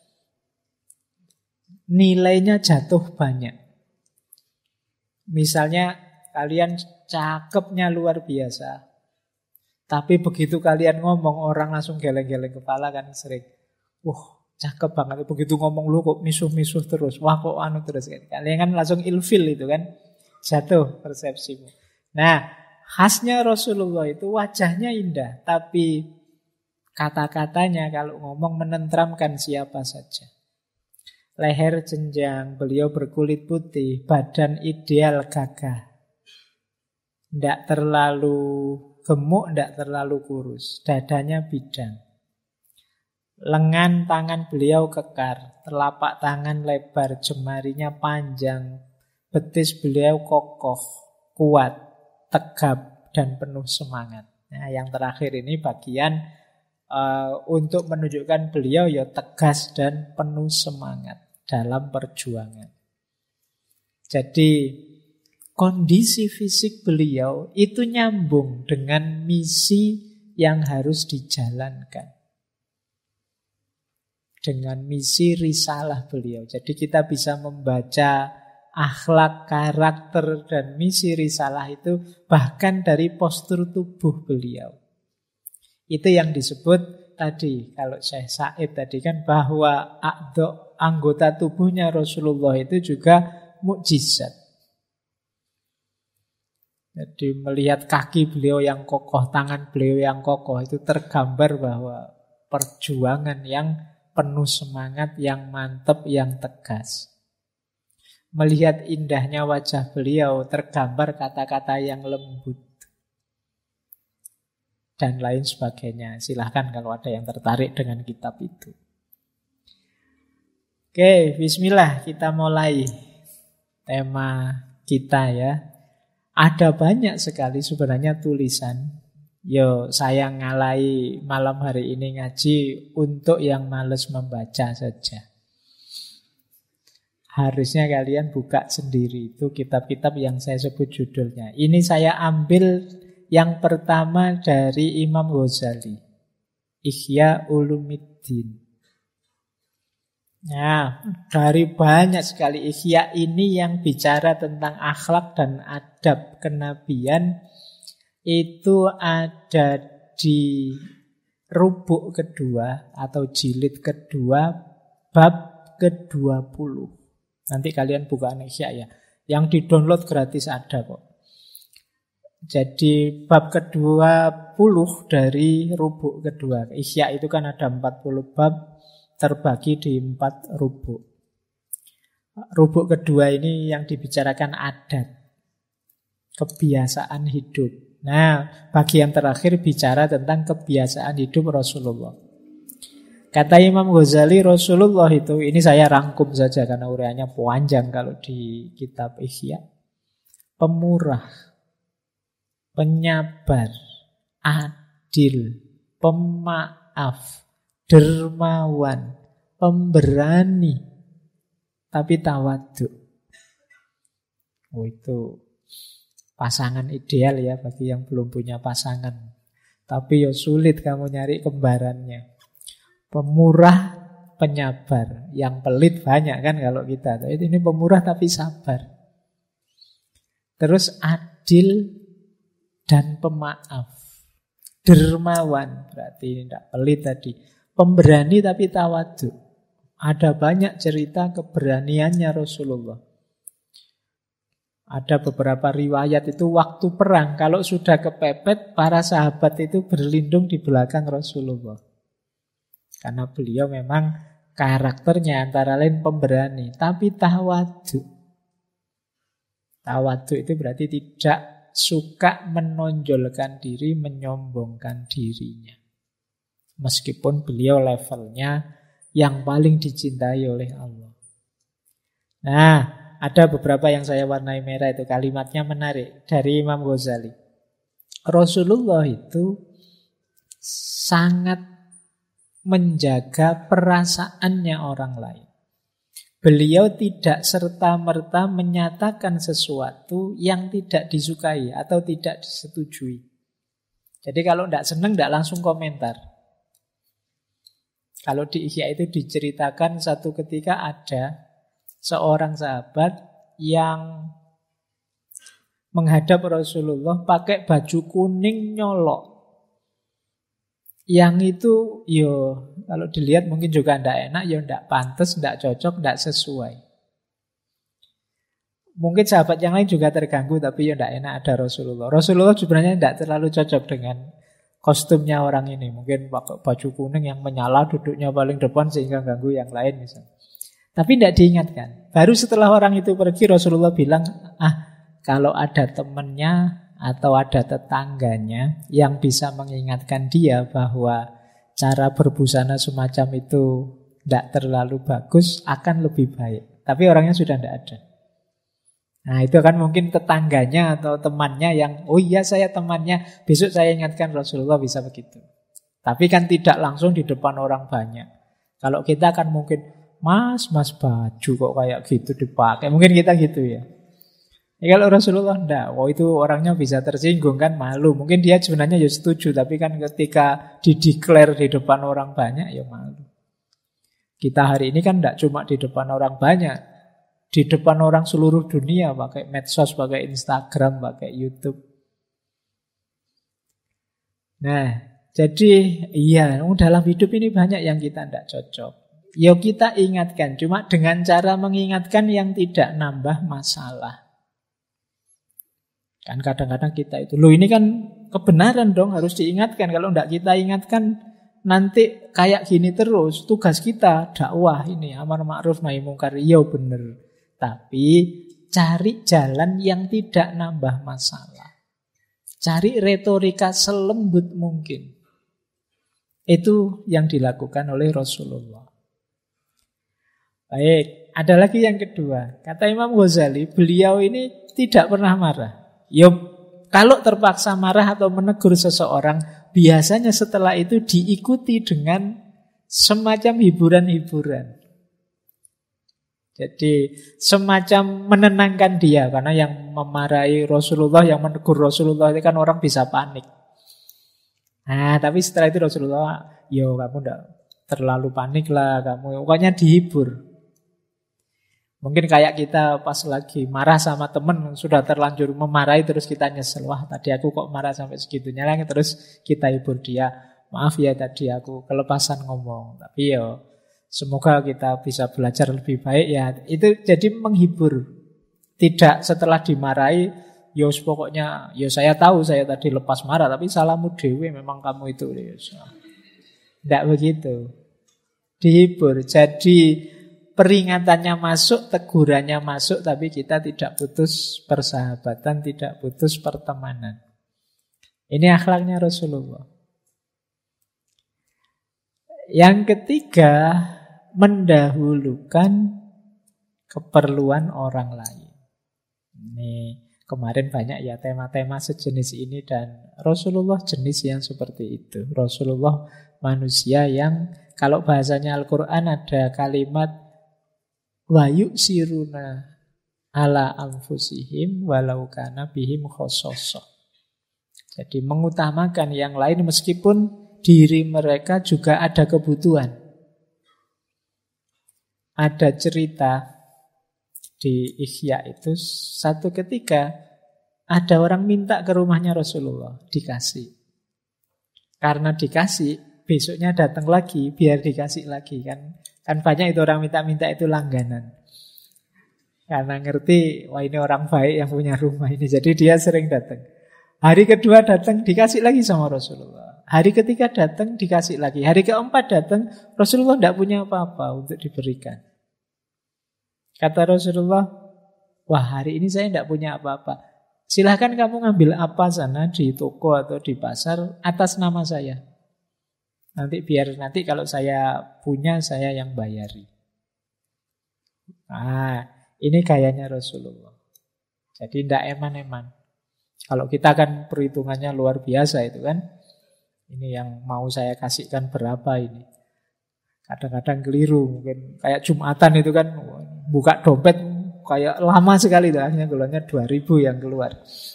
nilainya jatuh banyak. Misalnya kalian cakepnya luar biasa, tapi begitu kalian ngomong, orang langsung geleng-geleng kepala kan sering. Wah, cakep banget. Begitu ngomong lu kok misuh-misuh terus. Wah, kok anu terus. Kalian kan langsung ilfil itu kan. Jatuh persepsimu. Nah, khasnya Rasulullah itu wajahnya indah, tapi kata-katanya kalau ngomong menenteramkan siapa saja. Leher jenjang, beliau berkulit putih, badan ideal gagah. Tidak terlalu gemuk, tidak terlalu kurus. Dadanya bidang. Lengan tangan beliau kekar, telapak tangan lebar, jemarinya panjang, betis beliau kokoh, kuat, tegap, dan penuh semangat. Nah, yang terakhir ini bagian untuk menunjukkan beliau ya tegas dan penuh semangat dalam perjuangan. Jadi kondisi fisik beliau itu nyambung dengan misi yang harus dijalankan. Dengan misi risalah beliau. Jadi kita bisa membaca akhlak, karakter, dan misi risalah itu bahkan dari postur tubuh beliau. Itu yang disebut tadi, kalau Syekh Said tadi kan, bahwa anggota tubuhnya Rasulullah itu juga mukjizat. Jadi melihat kaki beliau yang kokoh, tangan beliau yang kokoh, itu tergambar bahwa perjuangan yang penuh semangat, yang mantap, yang tegas. Melihat indahnya wajah beliau, tergambar kata-kata yang lembut. Dan lain sebagainya. Silahkan kalau ada yang tertarik dengan kitab itu. Oke, bismillah, kita mulai tema kita ya. Ada banyak sekali sebenarnya tulisan. Yo, saya ngalai malam hari ini ngaji untuk yang males membaca saja. Harusnya kalian buka sendiri itu kitab-kitab yang saya sebut judulnya. Ini saya ambil yang pertama dari Imam Ghazali, Ihya Ulumuddin. Nah, dari banyak sekali Ihya ini yang bicara tentang akhlak dan adab kenabian, itu ada di rubuk kedua atau jilid kedua bab ke-20. Nanti kalian buka Ihya ya. Yang di-download gratis ada kok. Jadi bab ke-20 dari rubuk kedua. Ihya itu kan ada 40 bab terbagi di 4 rubuk. Rubuk kedua ini yang dibicarakan adat, kebiasaan hidup. Nah, bagian terakhir bicara tentang kebiasaan hidup Rasulullah. Kata Imam Ghazali, Rasulullah itu, ini saya rangkum saja karena uraiannya panjang kalau di kitab Ihya. Pemurah, penyabar, adil, pemaaf, dermawan, pemberani, tapi tawadhu. Oh, itu pasangan ideal ya bagi yang belum punya pasangan. Tapi ya sulit kamu nyari kembarannya. Pemurah, penyabar. Yang pelit banyak kan kalau kita. Ini pemurah tapi sabar. Terus adil dan pemaaf. Dermawan, berarti ini tidak pelit tadi. Pemberani tapi tawadhu. Ada banyak cerita keberaniannya Rasulullah. Ada beberapa riwayat itu waktu perang, kalau sudah kepepet, para sahabat itu berlindung di belakang Rasulullah. Karena beliau memang karakternya antara lain pemberani, tapi tawadhu. Tawadhu itu berarti tidak suka menonjolkan diri, menyombongkan dirinya. Meskipun beliau levelnya yang paling dicintai oleh Allah. Nah, ada beberapa yang saya warnai merah itu, kalimatnya menarik dari Imam Ghazali. Rasulullah itu sangat menjaga perasaannya orang lain. Beliau tidak serta-merta menyatakan sesuatu yang tidak disukai atau tidak disetujui. Jadi kalau tidak senang, tidak langsung komentar. Kalau di Ihya itu diceritakan satu ketika ada seorang sahabat yang menghadap Rasulullah pakai baju kuning nyolok. Yang itu kalau dilihat mungkin juga tidak enak, tidak pantas, tidak cocok, tidak sesuai. Mungkin sahabat yang lain juga terganggu, tapi tidak enak ada Rasulullah. Rasulullah sebenarnya tidak terlalu cocok dengan kostumnya orang ini. Mungkin pakai baju kuning yang menyala, duduknya paling depan sehingga ganggu yang lain misalnya. Tapi tidak diingatkan. Baru setelah orang itu pergi, Rasulullah bilang, kalau ada temannya atau ada tetangganya yang bisa mengingatkan dia bahwa cara berbusana semacam itu tidak terlalu bagus, akan lebih baik. Tapi orangnya sudah tidak ada. Nah itu kan mungkin tetangganya atau temannya yang, oh iya saya temannya, besok saya ingatkan. Rasulullah bisa begitu. Tapi kan tidak langsung di depan orang banyak. Kalau kita kan mungkin, Mas baju kok kayak gitu dipakai. Mungkin kita gitu ya. Kalau Rasulullah enggak. Itu orangnya bisa tersinggung kan, malu. Mungkin dia sebenarnya ya setuju, tapi kan ketika dideklar di depan orang banyak ya malu. Kita hari ini kan enggak cuma di depan orang banyak, di depan orang seluruh dunia, pakai medsos, pakai Instagram, pakai YouTube. Nah, jadi dalam hidup ini banyak yang kita enggak cocok. Kita ingatkan, cuma dengan cara mengingatkan yang tidak nambah masalah. Kan kadang-kadang kita itu, ini kan kebenaran dong, harus diingatkan. Kalau tidak kita ingatkan, nanti kayak gini terus. Tugas kita dakwah ini, amar ma'ruf nahi mungkar, bener. Tapi cari jalan yang tidak nambah masalah. Cari retorika selembut mungkin. Itu yang dilakukan oleh Rasulullah. Baik, ada lagi yang kedua. Kata Imam Ghazali, beliau ini tidak pernah marah. Kalau terpaksa marah atau menegur seseorang, biasanya setelah itu diikuti dengan semacam hiburan-hiburan. Jadi semacam menenangkan dia. Karena yang memarahi Rasulullah, yang menegur Rasulullah itu kan orang bisa panik. Nah, tapi setelah itu Rasulullah, kamu tidak terlalu panik lah, kamu pokoknya dihibur. Mungkin kayak kita pas lagi marah sama temen, sudah terlanjur memarahi, terus kita nyesel. Wah, tadi aku kok marah sampai segitunya lagi. Terus kita hibur dia. Maaf ya tadi aku kelepasan ngomong. Tapi semoga kita bisa belajar lebih baik ya. Itu jadi menghibur. Tidak setelah dimarahi, pokoknya saya tahu saya tadi lepas marah, tapi salahmu dewe, memang kamu itu. Tidak begitu. Dihibur. Jadi peringatannya masuk, tegurannya masuk, tapi kita tidak putus persahabatan, tidak putus pertemanan. Ini akhlaknya Rasulullah. Yang ketiga, mendahulukan keperluan orang lain. Ini kemarin banyak ya tema-tema sejenis ini, dan Rasulullah jenis yang seperti itu. Rasulullah manusia yang, kalau bahasanya Al-Quran ada kalimat wa yu'siruna ala anfusihim walau kana bihim khososoh. Jadi mengutamakan yang lain meskipun diri mereka juga ada kebutuhan. Ada cerita di Ihya itu, satu ketika ada orang minta ke rumahnya Rasulullah, dikasih. Karena dikasih, besoknya datang lagi biar dikasih lagi kan. Kan banyak itu orang minta-minta itu langganan. Karena ngerti, wah ini orang baik yang punya rumah ini. Jadi dia sering datang. Hari kedua datang, dikasih lagi sama Rasulullah. Hari ketiga datang dikasih lagi. Hari keempat datang, Rasulullah tidak punya apa-apa untuk diberikan. Kata Rasulullah, wah hari ini saya tidak punya apa-apa. Silahkan kamu ngambil apa sana di toko atau di pasar atas nama saya. Nanti kalau saya punya, saya yang bayari. Ini gayanya Rasulullah. Jadi tidak eman-eman. Kalau kita kan perhitungannya luar biasa itu kan. Ini yang mau saya kasihkan berapa ini. Kadang-kadang keliru. Mungkin kayak Jumatan itu kan buka dompet kayak lama sekali. Akhirnya golongannya 2.000 yang keluar.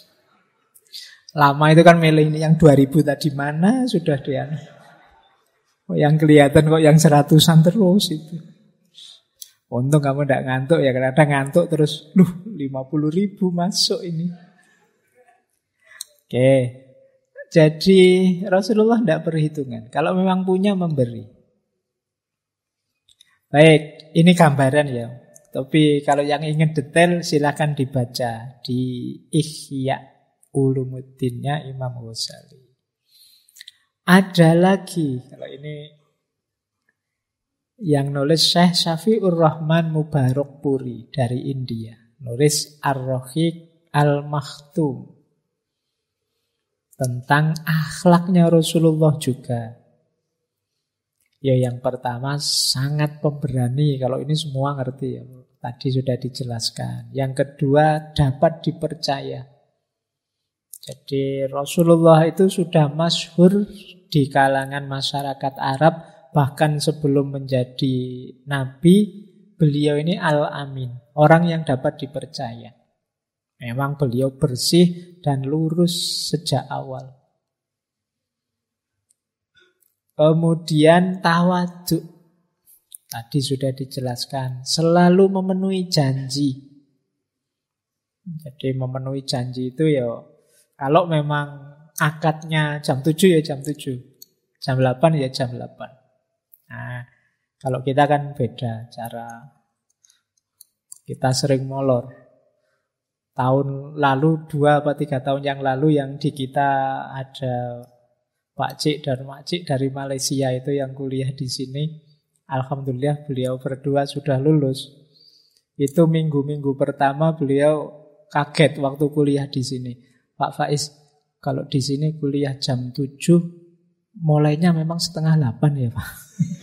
Lama itu kan milih ini yang 2.000 tadi mana sudah dia. Yang kelihatan kok yang 100-an terus itu. Untung kamu tidak ngantuk ya. Kadang ngantuk terus 50.000 masuk ini. Oke. Jadi Rasulullah tidak perhitungan. Kalau memang punya memberi. Baik, ini gambaran ya. Tapi kalau yang ingin detail silakan dibaca di Ihya Ulumuddinnya Imam Ghazali. Ada lagi, kalau ini yang nulis Syekh Syafi'ur Rahman Mubarakpuri dari India. Nulis Ar-Rahiq Al-Makhtum. Tentang akhlaknya Rasulullah juga. Ya yang pertama sangat pemberani. Kalau ini semua ngerti ya. Tadi sudah dijelaskan. Yang kedua dapat dipercaya. Jadi Rasulullah itu sudah masyhur di kalangan masyarakat Arab. Bahkan sebelum menjadi Nabi, beliau ini Al-Amin. Orang yang dapat dipercaya. Memang beliau bersih dan lurus sejak awal. Kemudian tawadhu. Tadi sudah dijelaskan. Selalu memenuhi janji. Jadi memenuhi janji itu ya, kalau memang akadnya jam 7 ya jam 7. Jam 8 ya jam 8. Nah, kalau kita kan beda cara. Kita sering molor. Tahun lalu, 2 atau 3 tahun yang lalu yang di kita ada Pak Cik dan Mak Cik dari Malaysia itu yang kuliah di sini. Alhamdulillah beliau berdua sudah lulus. Itu minggu-minggu pertama beliau kaget waktu kuliah di sini. Pak Faiz, kalau di sini kuliah jam 7, mulainya memang 7:30 ya Pak.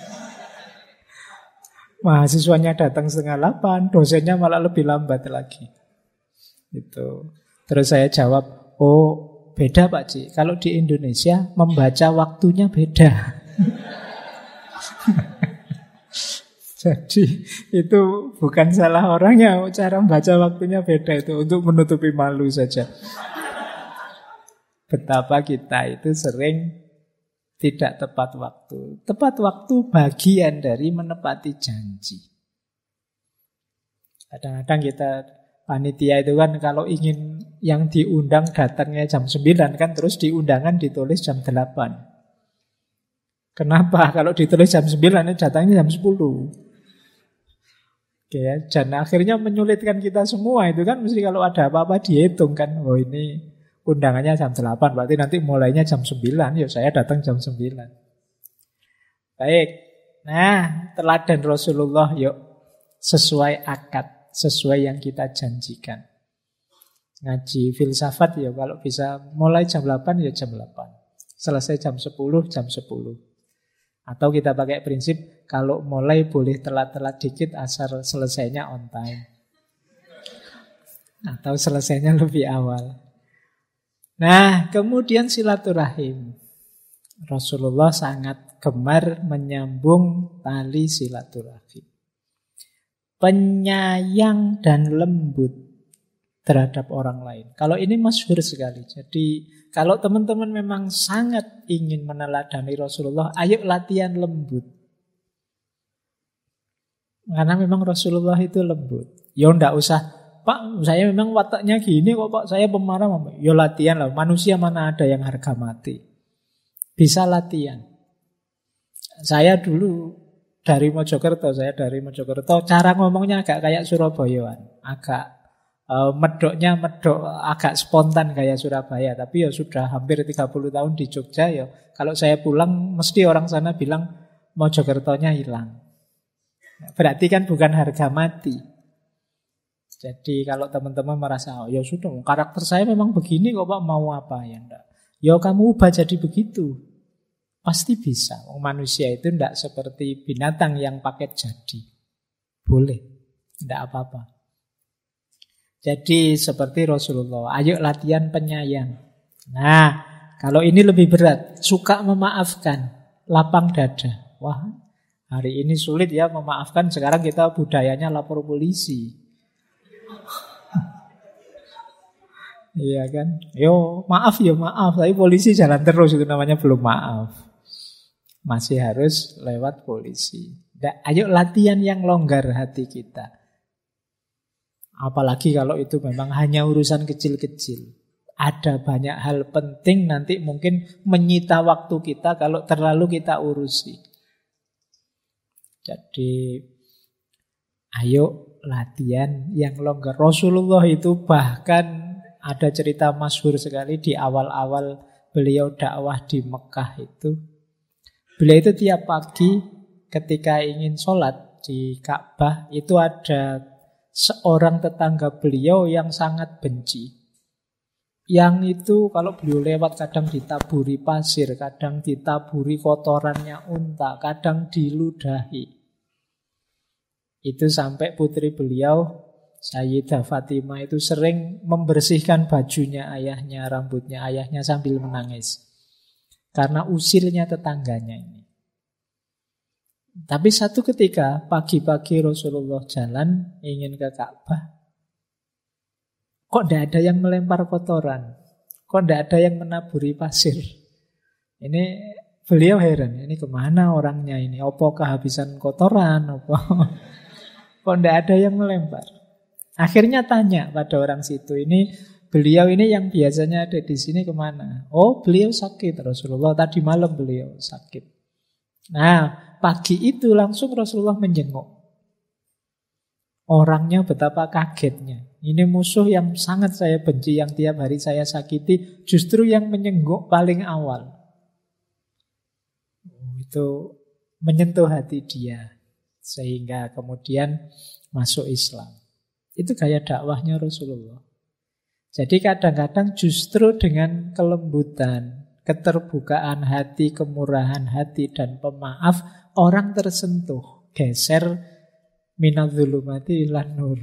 Mahasiswanya datang 7:30, dosennya malah lebih lambat lagi. Itu. Terus saya jawab, oh beda Pak Cik. Kalau di Indonesia membaca waktunya beda. Jadi itu bukan salah orangnya, cara membaca waktunya beda itu untuk menutupi malu saja. Betapa kita itu sering tidak tepat waktu. Tepat waktu bagian dari menepati janji. Kadang-kadang kita panitia itu kan kalau ingin yang diundang datangnya jam 9 kan terus di undangan ditulis jam 8. Kenapa? Kalau ditulis jam 9 datangnya jam 10. Oke ya, dan akhirnya menyulitkan kita semua itu kan mesti kalau ada apa-apa dihitung kan. Oh ini undangannya jam 8, berarti nanti mulainya jam 9, ya saya datang jam 9. Baik. Nah, teladan Rasulullah yuk sesuai akad, sesuai yang kita janjikan. Ngaji filsafat ya kalau bisa mulai jam 8 ya jam 8. Selesai jam 10, jam 10. Atau kita pakai prinsip kalau mulai boleh telat-telat dikit asal selesainya on time. Atau selesainya lebih awal. Nah, kemudian silaturahim. Rasulullah sangat gemar menyambung tali silaturahim. Penyayang dan lembut terhadap orang lain. Kalau ini masyhur sekali. Jadi kalau teman-teman memang sangat ingin meneladani Rasulullah, ayo latihan lembut. Karena memang Rasulullah itu lembut. Ya ndak usah, Pak, saya memang wataknya gini kok Pak, saya pemarah. Ya latihan lah, manusia mana ada yang harga mati. Bisa latihan. Saya dulu dari Mojokerto, cara ngomongnya agak kayak Surabayaan. Agak Medoknya medok agak spontan gaya Surabaya, tapi ya sudah hampir 30 tahun di Jogja ya. Kalau saya pulang mesti orang sana bilang Mojokertonya hilang. Berarti kan bukan harga mati. Jadi kalau teman-teman merasa oh ya sudah karakter saya memang begini kok Pak, mau apa ya enggak. Ya kamu ubah jadi begitu. Pasti bisa. Manusia itu enggak seperti binatang yang paket jadi. Boleh. Enggak apa-apa. Jadi seperti Rasulullah, ayo latihan penyayang. Nah, kalau ini lebih berat, suka memaafkan, lapang dada. Wah, hari ini sulit ya memaafkan, sekarang kita budayanya lapor polisi. Iya kan? Yo, maaf ya maaf, tapi polisi jalan terus, itu namanya belum maaf. Masih harus lewat polisi. Ayo latihan yang longgar hati kita. Apalagi kalau itu memang hanya urusan kecil-kecil. Ada banyak hal penting nanti mungkin menyita waktu kita kalau terlalu kita urusi. Jadi ayo latihan yang longgar. Rasulullah itu bahkan ada cerita masyhur sekali di awal-awal beliau dakwah di Mekah itu. Beliau itu tiap pagi ketika ingin sholat di Ka'bah itu ada seorang tetangga beliau yang sangat benci. Yang itu kalau beliau lewat kadang ditaburi pasir, kadang ditaburi kotorannya unta, kadang diludahi. Itu sampai putri beliau, Sayyidah Fatimah itu sering membersihkan bajunya ayahnya, rambutnya ayahnya sambil menangis. Karena usilnya tetangganya ini. Tapi satu ketika pagi-pagi Rasulullah jalan ingin ke Ka'bah, kok tidak ada yang melempar kotoran, kok tidak ada yang menaburi pasir. Ini beliau heran, ini kemana orangnya ini? Apa kehabisan kotoran? Apa? Kok tidak ada yang melempar? Akhirnya tanya pada orang situ, ini beliau ini yang biasanya ada di sini kemana? Oh, beliau sakit Rasulullah, tadi malam beliau sakit. Nah, pagi itu langsung Rasulullah menjenguk. Orangnya betapa kagetnya. Ini musuh yang sangat saya benci, yang tiap hari saya sakiti, justru yang menjenguk paling awal. Itu menyentuh hati dia, sehingga kemudian masuk Islam. Itu gaya dakwahnya Rasulullah. Jadi kadang-kadang justru dengan kelembutan, keterbukaan hati, kemurahan hati, dan pemaaf, orang tersentuh, geser minadz-dzulumati ilan nur.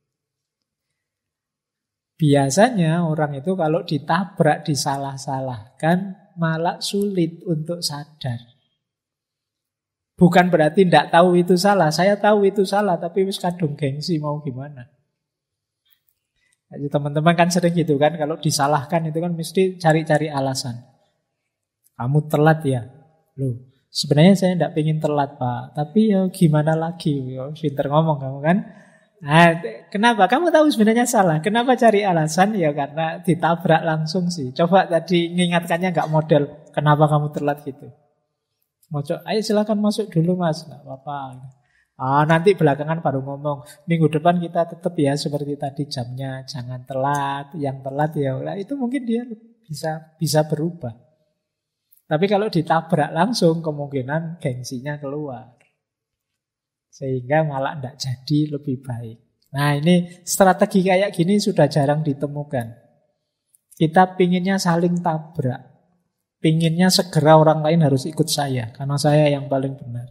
Biasanya orang itu kalau ditabrak, disalah-salahkan, malah sulit untuk sadar. Bukan berarti tidak tahu itu salah, saya tahu itu salah, tapi wis kadung gengsi mau gimana. Jadi teman-teman kan sering gitu kan, kalau disalahkan itu kan mesti cari-cari alasan. Kamu telat ya? Loh, sebenarnya saya tidak pengen telat Pak, tapi ya gimana lagi? Pinter ngomong kamu kan? Nah, kenapa? Kamu tahu sebenarnya salah. Kenapa cari alasan? Ya karena ditabrak langsung sih. Coba tadi mengingatkannya nggak model. Kenapa kamu telat gitu? Ayo silakan masuk dulu mas. Nggak apa-apa. Nanti belakangan baru ngomong. Minggu depan kita tetap ya seperti tadi jamnya. Jangan telat. Yang telat ya. Nah, itu mungkin dia bisa berubah. Tapi kalau ditabrak langsung kemungkinan gengsinya keluar. Sehingga malah tidak jadi lebih baik. Nah ini strategi kayak gini sudah jarang ditemukan. Kita pinginnya saling tabrak. Pinginnya segera orang lain harus ikut saya. Karena saya yang paling benar.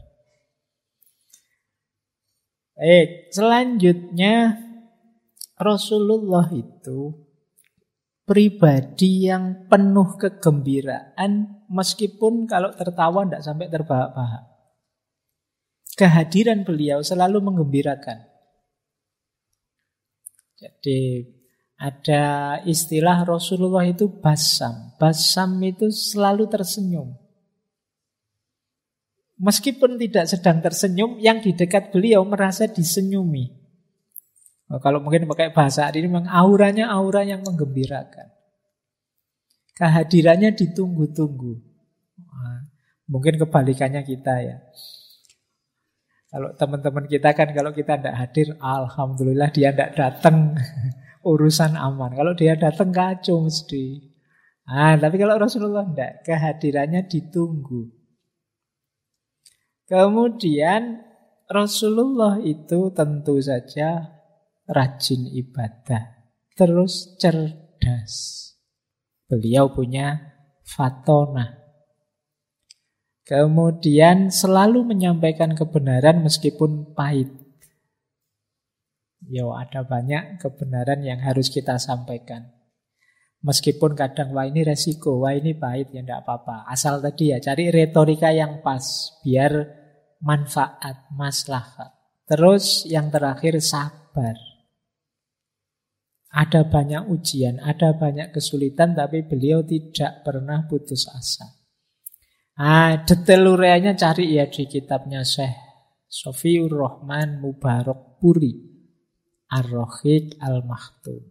Selanjutnya Rasulullah itu pribadi yang penuh kegembiraan. Meskipun kalau tertawa tidak sampai terbahak-bahak. Kehadiran beliau selalu menggembirakan. Jadi ada istilah Rasulullah itu basam. Basam itu selalu tersenyum. Meskipun tidak sedang tersenyum, yang di dekat beliau merasa disenyumi. Kalau mungkin pakai bahasa hari ini, memang auranya aura yang menggembirakan. Kehadirannya ditunggu-tunggu. Mungkin kebalikannya kita ya. Kalau teman-teman kita kan kalau kita tidak hadir, alhamdulillah dia tidak datang. urusan aman. Kalau dia datang kacau mesti. Tapi kalau Rasulullah enggak, kehadirannya ditunggu. Kemudian Rasulullah itu tentu saja rajin ibadah, terus cerdas. Beliau punya fatonah. Kemudian selalu menyampaikan kebenaran meskipun pahit. Ada banyak kebenaran yang harus kita sampaikan. Meskipun kadang, wah ini resiko, wah ini pahit, ya enggak apa-apa. Asal tadi ya, cari retorika yang pas, biar manfaat, maslahat. Terus yang terakhir sabar. Ada banyak ujian, ada banyak kesulitan, tapi beliau tidak pernah putus asa. Detail ureanya cari ya di kitabnya Syekh Sofiur Rahman Mubarakpuri, Ar-Rahiq Al-Maktum.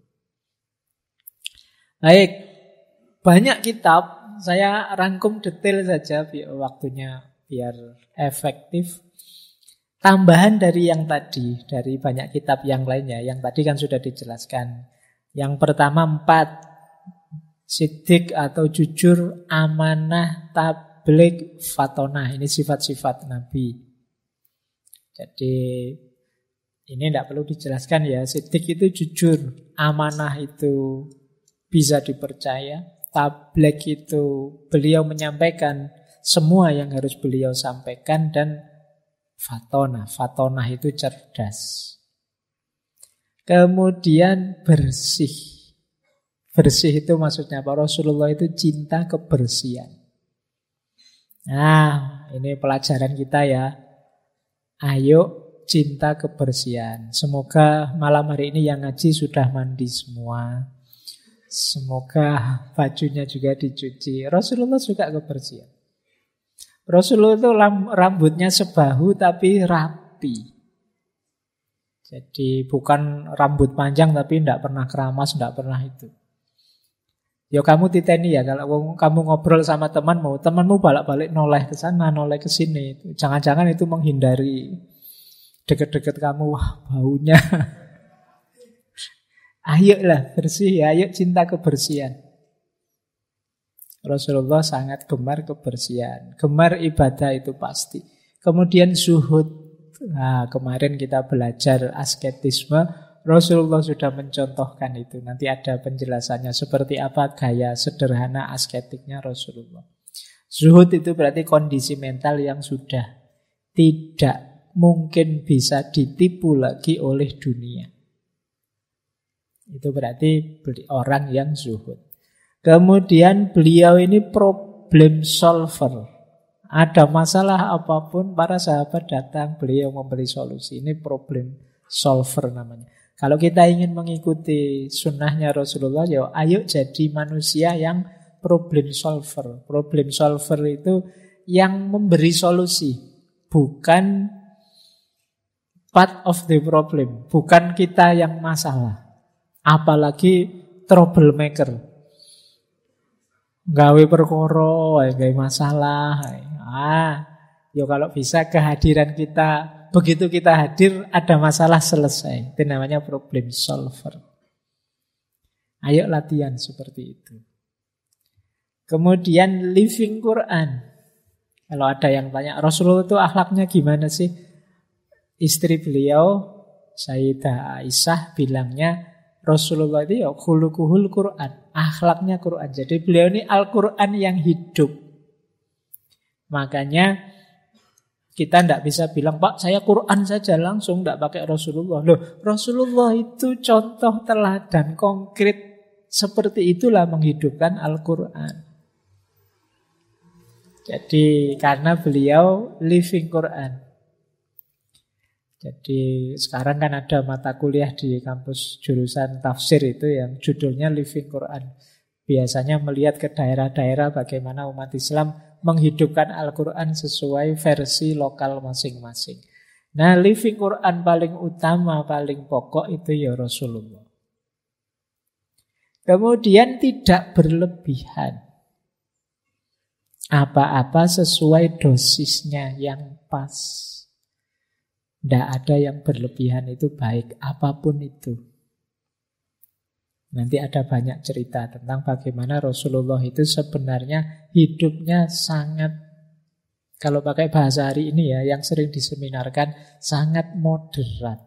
Baik, banyak kitab, saya rangkum detail saja waktunya biar efektif. Tambahan dari yang tadi, dari banyak kitab yang lainnya, yang tadi kan sudah dijelaskan. Yang pertama 4, siddiq atau jujur, amanah, tabligh, fatonah. Ini sifat-sifat Nabi. Jadi ini tidak perlu dijelaskan ya. Siddiq itu jujur, amanah itu bisa dipercaya, tabligh itu beliau menyampaikan semua yang harus beliau sampaikan, dan fatonah itu cerdas. Kemudian bersih. Bersih itu maksudnya apa? Rasulullah itu cinta kebersihan. Ini pelajaran kita ya. Ayo cinta kebersihan. Semoga malam hari ini yang ngaji sudah mandi semua. Semoga bajunya juga dicuci. Rasulullah suka kebersihan. Rasulullah itu rambutnya sebahu tapi rapi. Jadi bukan rambut panjang tapi tidak pernah keramas, tidak pernah itu. Kamu titeni ya, kalau kamu ngobrol sama temanmu balik-balik noleh ke sana, noleh ke sini. Jangan-jangan itu menghindari deket-deket kamu, wah baunya. Ayolah bersih, ayo cinta kebersihan. Rasulullah sangat gemar kebersihan, gemar ibadah itu pasti. Kemudian zuhud. Kemarin kita belajar asketisme, Rasulullah sudah mencontohkan itu. Nanti ada penjelasannya seperti apa gaya sederhana asketiknya Rasulullah. Zuhud itu berarti kondisi mental yang sudah tidak mungkin bisa ditipu lagi oleh dunia. Itu berarti orang yang zuhud. Kemudian beliau ini problem solver. Ada masalah apapun, para sahabat datang, beliau memberi solusi. Ini problem solver namanya. Kalau kita ingin mengikuti sunnahnya Rasulullah, ayo jadi manusia yang problem solver. Problem solver itu yang memberi solusi, bukan part of the problem. Bukan kita yang masalah. Apalagi troublemaker. Gawe perkara, gawe masalah. Kalau bisa kehadiran kita, begitu kita hadir ada masalah selesai. Itu namanya problem solver. Ayo latihan seperti itu. Kemudian living Quran. Kalau ada yang tanya, Rasulullah itu akhlaknya gimana sih? Istri beliau, Sayyidah Aisyah, bilangnya Rasulullah itu khuluquhul Quran, akhlaknya Quran. Jadi beliau ini Al-Quran yang hidup. Makanya kita tidak bisa bilang, Pak saya Quran saja langsung, tidak pakai Rasulullah. Rasulullah itu contoh teladan konkret. Seperti itulah menghidupkan Al-Quran. Jadi karena beliau living Quran. Jadi sekarang kan ada mata kuliah di kampus jurusan tafsir itu yang judulnya Living Quran. Biasanya melihat ke daerah-daerah bagaimana umat Islam menghidupkan Al-Quran sesuai versi lokal masing-masing. Nah, living Quran paling utama, paling pokok itu ya Rasulullah. Kemudian tidak berlebihan. Apa-apa sesuai dosisnya yang pas. Tidak ada yang berlebihan itu baik, apapun itu. Nanti ada banyak cerita tentang bagaimana Rasulullah itu sebenarnya hidupnya sangat, kalau pakai bahasa hari ini ya, yang sering diseminarkan, sangat moderat.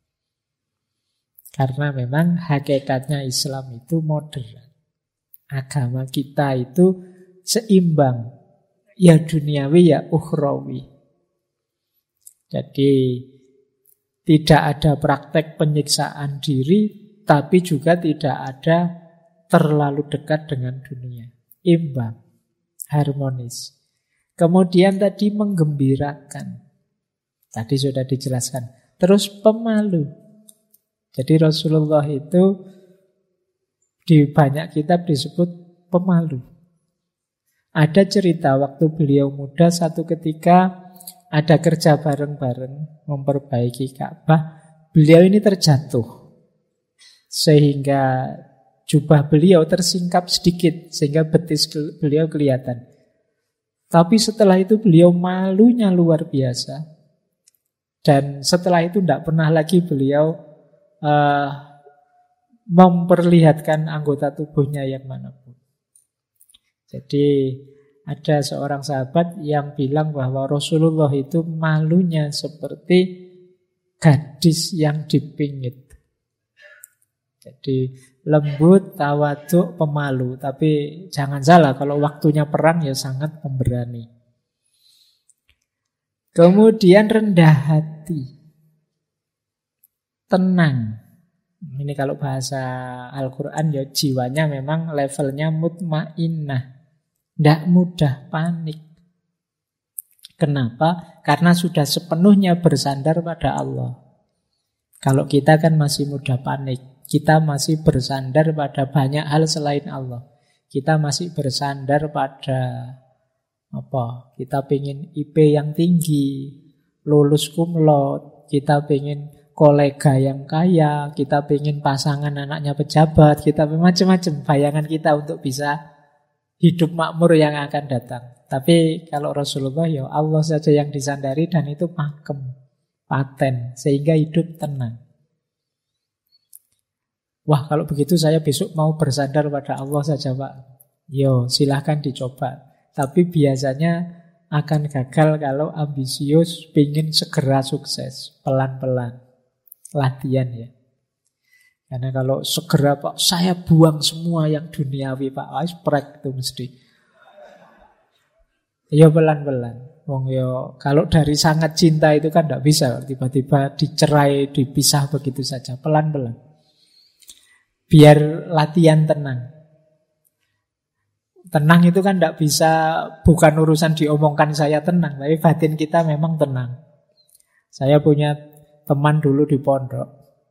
Karena memang hakikatnya Islam itu moderat. Agama kita itu seimbang, ya duniawi ya ukhrawi. Jadi tidak ada praktek penyiksaan diri, tapi juga tidak ada terlalu dekat dengan dunia. Imbang, harmonis. Kemudian tadi menggembirakan. Tadi sudah dijelaskan. Terus pemalu. Jadi Rasulullah itu di banyak kitab disebut pemalu. Ada cerita waktu beliau muda, satu ketika ada kerja bareng-bareng memperbaiki Ka'bah. Beliau ini terjatuh. Sehingga jubah beliau tersingkap sedikit, sehingga betis beliau kelihatan. Tapi setelah itu beliau malunya luar biasa. Dan setelah itu tidak pernah lagi beliau memperlihatkan anggota tubuhnya yang manapun. Jadi ada seorang sahabat yang bilang bahwa Rasulullah itu malunya seperti gadis yang dipingit. Jadi lembut, tawaduk, pemalu. Tapi jangan salah, kalau waktunya perang ya sangat pemberani. Kemudian rendah hati, tenang. Ini kalau bahasa Al-Quran ya jiwanya memang levelnya mutmainnah, tidak mudah panik. Kenapa? Karena sudah sepenuhnya bersandar pada Allah. Kalau kita kan masih mudah panik. Kita masih bersandar pada banyak hal selain Allah. Kita masih bersandar pada apa? Kita pengen IP yang tinggi, lulus cum laude, kita pengen kolega yang kaya, kita pengen pasangan anaknya pejabat, kita macam-macam bayangan kita untuk bisa hidup makmur yang akan datang. Tapi kalau Rasulullah ya Allah saja yang disandari dan itu pakem, paten, sehingga hidup tenang. Wah, kalau begitu saya besok mau bersandar pada Allah saja, Pak. Yo, silahkan dicoba. Tapi biasanya akan gagal kalau ambisius, pingin segera sukses. Pelan-pelan. Latihan ya. Karena kalau segera, Pak, saya buang semua yang duniawi, Pak. Sprek itu mesti. Yo, pelan-pelan. Wong yo, kalau dari sangat cinta itu kan tidak bisa. Tiba-tiba dicerai, dipisah begitu saja. Pelan-pelan. Biar latihan tenang. Tenang itu kan tidak bisa, bukan urusan diomongkan saya tenang, tapi batin kita memang tenang. Saya punya teman dulu di pondok.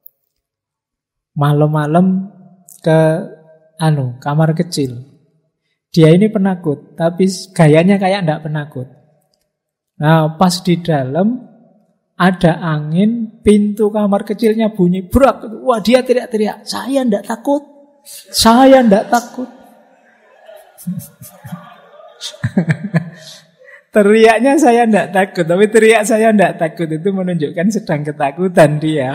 Malam-malam ke kamar kecil. Dia ini penakut, tapi gayanya kayak tidak penakut. Nah, pas di dalam ada angin, pintu kamar kecilnya bunyi brak. Wah, dia teriak-teriak, saya tidak takut. Saya tidak takut. Teriaknya saya tidak takut, tapi teriak saya tidak takut itu menunjukkan sedang ketakutan dia.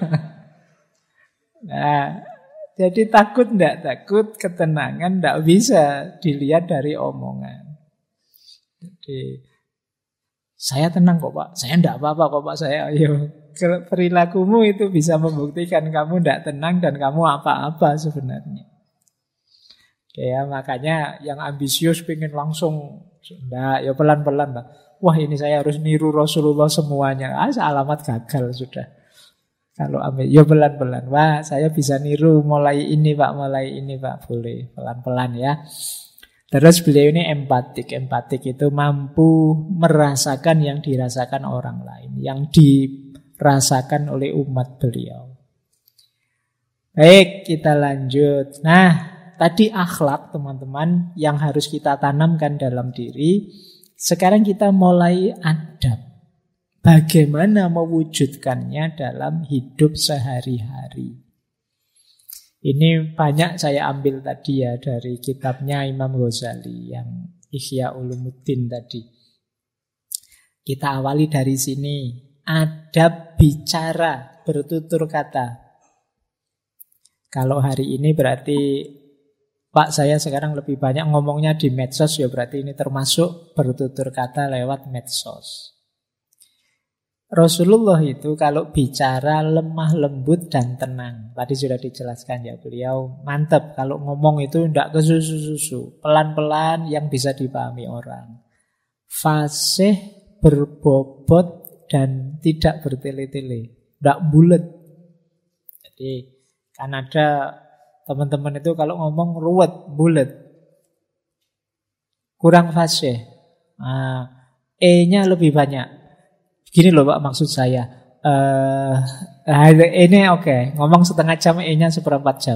Nah, jadi takut tidak takut, ketenangan tidak bisa dilihat dari omongan. Jadi saya tenang kok, Pak. Saya tidak apa-apa kok, Pak. Saya, perilakumu itu bisa membuktikan kamu tidak tenang dan kamu apa-apa sebenarnya. Ya, makanya yang ambisius pengen langsung, enggak, ya pelan-pelan, Pak. Wah, ini saya harus niru Rasulullah semuanya. Alamat gagal sudah. Kalau ambil, ya pelan-pelan. Wah, saya bisa niru mulai ini, Pak, mulai ini, Pak. Boleh, pelan-pelan ya. Terus beliau ini empatik. Empatik itu mampu merasakan yang dirasakan orang lain, yang dirasakan oleh umat beliau. Baik, kita lanjut. Nah, tadi akhlak teman-teman yang harus kita tanamkan dalam diri. Sekarang kita mulai adab. Bagaimana mewujudkannya dalam hidup sehari-hari. Ini banyak saya ambil tadi ya dari kitabnya Imam Ghazali yang Ihya Ulumuddin tadi. Kita awali dari sini. Adab bicara, bertutur kata. Kalau hari ini berarti Pak, saya sekarang lebih banyak ngomongnya di medsos, ya berarti ini termasuk bertutur kata lewat medsos. Rasulullah itu kalau bicara lemah lembut dan tenang. Tadi sudah dijelaskan ya, beliau mantap kalau ngomong itu tidak kesusu-susu, pelan-pelan yang bisa dipahami orang. Fasih, berbobot dan tidak bertele-tele, tidak bulat. Jadi kan ada teman-teman itu kalau ngomong ruwet, bulat, kurang fasih. E-nya lebih banyak. Gini loh Pak maksud saya. Ini oke. Ngomong setengah jam, E-nya seperempat jam.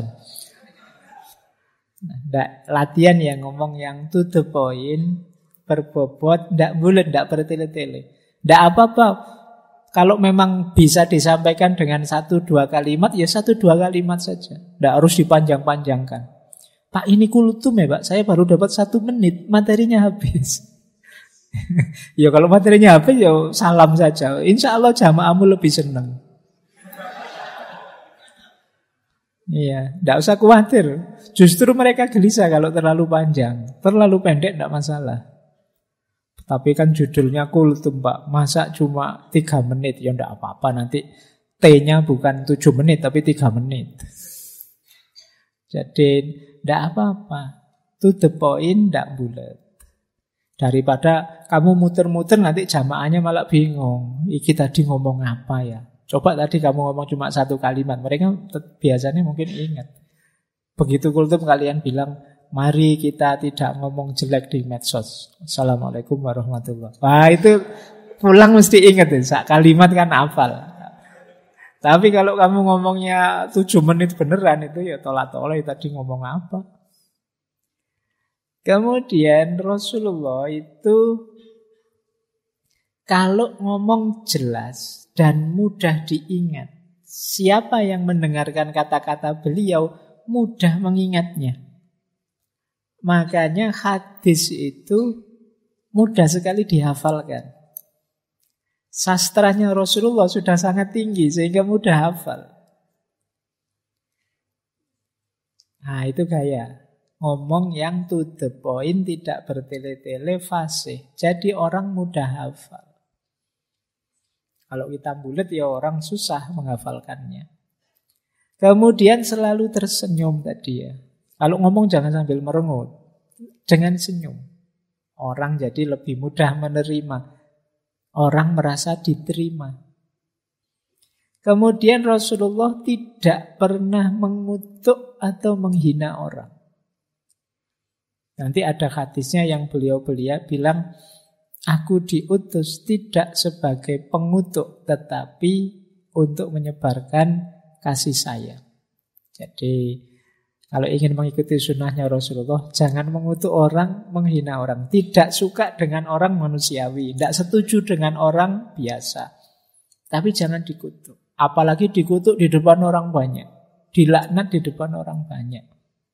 Latihan ya ngomong yang to the point, berbobot, tidak bulat, tidak bertele-tele. Tidak apa-apa. Kalau memang bisa disampaikan dengan 1-2 kalimat, ya 1-2 kalimat saja. Tidak harus dipanjang-panjangkan. Pak, ini kultum ya Pak, saya baru dapat 1 menit, materinya habis. Ya kalau materinya habis ya salam saja. Insya Allah jamaahmu lebih senang. Iya, tidak usah khawatir. Justru mereka gelisah kalau terlalu panjang. Terlalu pendek tidak masalah. Tapi kan judulnya kultum Pak, masa cuma 3 menit? Ya tidak apa-apa, nanti T-nya bukan 7 menit tapi 3 menit. Jadi tidak apa-apa. To the point, tidak bulat. Daripada kamu muter-muter nanti jamaahnya malah bingung. Iki tadi ngomong apa ya? Coba tadi kamu ngomong cuma 1 kalimat. Mereka biasanya mungkin ingat. Begitu kultum kalian bilang, mari kita tidak ngomong jelek di medsos. Assalamualaikum warahmatullahi wabarakatuh. Wah itu pulang mesti ingat ya. Sak kalimat kan hafal. Tapi kalau kamu ngomongnya 7 menit beneran itu ya tolak-tolak tadi ngomong apa. Kemudian Rasulullah itu kalau ngomong jelas dan mudah diingat, siapa yang mendengarkan kata-kata beliau mudah mengingatnya. Makanya hadis itu mudah sekali dihafalkan. Sastranya Rasulullah sudah sangat tinggi sehingga mudah hafal. Nah itu gaya. Ngomong yang to the point, tidak bertele-tele, fasih. Jadi orang mudah hafal. Kalau kita bulat ya orang susah menghafalkannya. Kemudian selalu tersenyum tadi ya. Kalau ngomong jangan sambil merengut. Dengan senyum. Orang jadi lebih mudah menerima. Orang merasa diterima. Kemudian Rasulullah tidak pernah mengutuk atau menghina orang. Nanti ada hadisnya yang beliau bilang, aku diutus tidak sebagai pengutuk, tetapi untuk menyebarkan kasih sayang. Jadi kalau ingin mengikuti sunnahnya Rasulullah, jangan mengutuk orang, menghina orang. Tidak suka dengan orang manusiawi, tidak setuju dengan orang biasa. Tapi jangan dikutuk. Apalagi dikutuk di depan orang banyak. Dilaknat di depan orang banyak.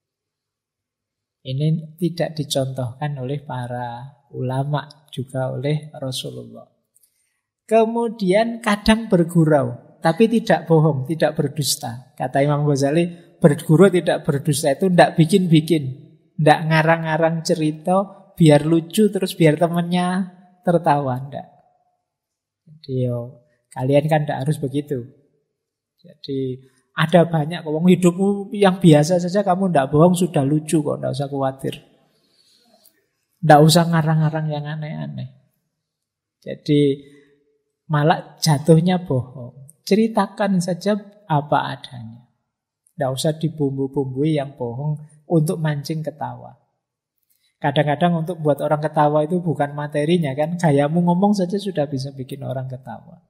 Ini tidak dicontohkan oleh para ulama, juga oleh Rasulullah. Kemudian kadang bergurau, tapi tidak bohong, tidak berdusta. Kata Imam Ghazali, bergurau tidak berdusta itu tidak bikin-bikin, tidak ngarang-ngarang cerita biar lucu terus biar temannya tertawa, tidak. Jadi kalian kan tidak harus begitu. Jadi ada banyak kok, hidupmu yang biasa saja kamu tidak bohong sudah lucu kok, tidak usah khawatir. Tidak usah ngarang-ngarang yang aneh-aneh. Jadi malah jatuhnya bohong. Ceritakan saja apa adanya. Tidak usah dibumbu-bumbui yang bohong untuk mancing ketawa. Kadang-kadang untuk buat orang ketawa itu bukan materinya kan, gayamu ngomong saja sudah bisa bikin orang ketawa.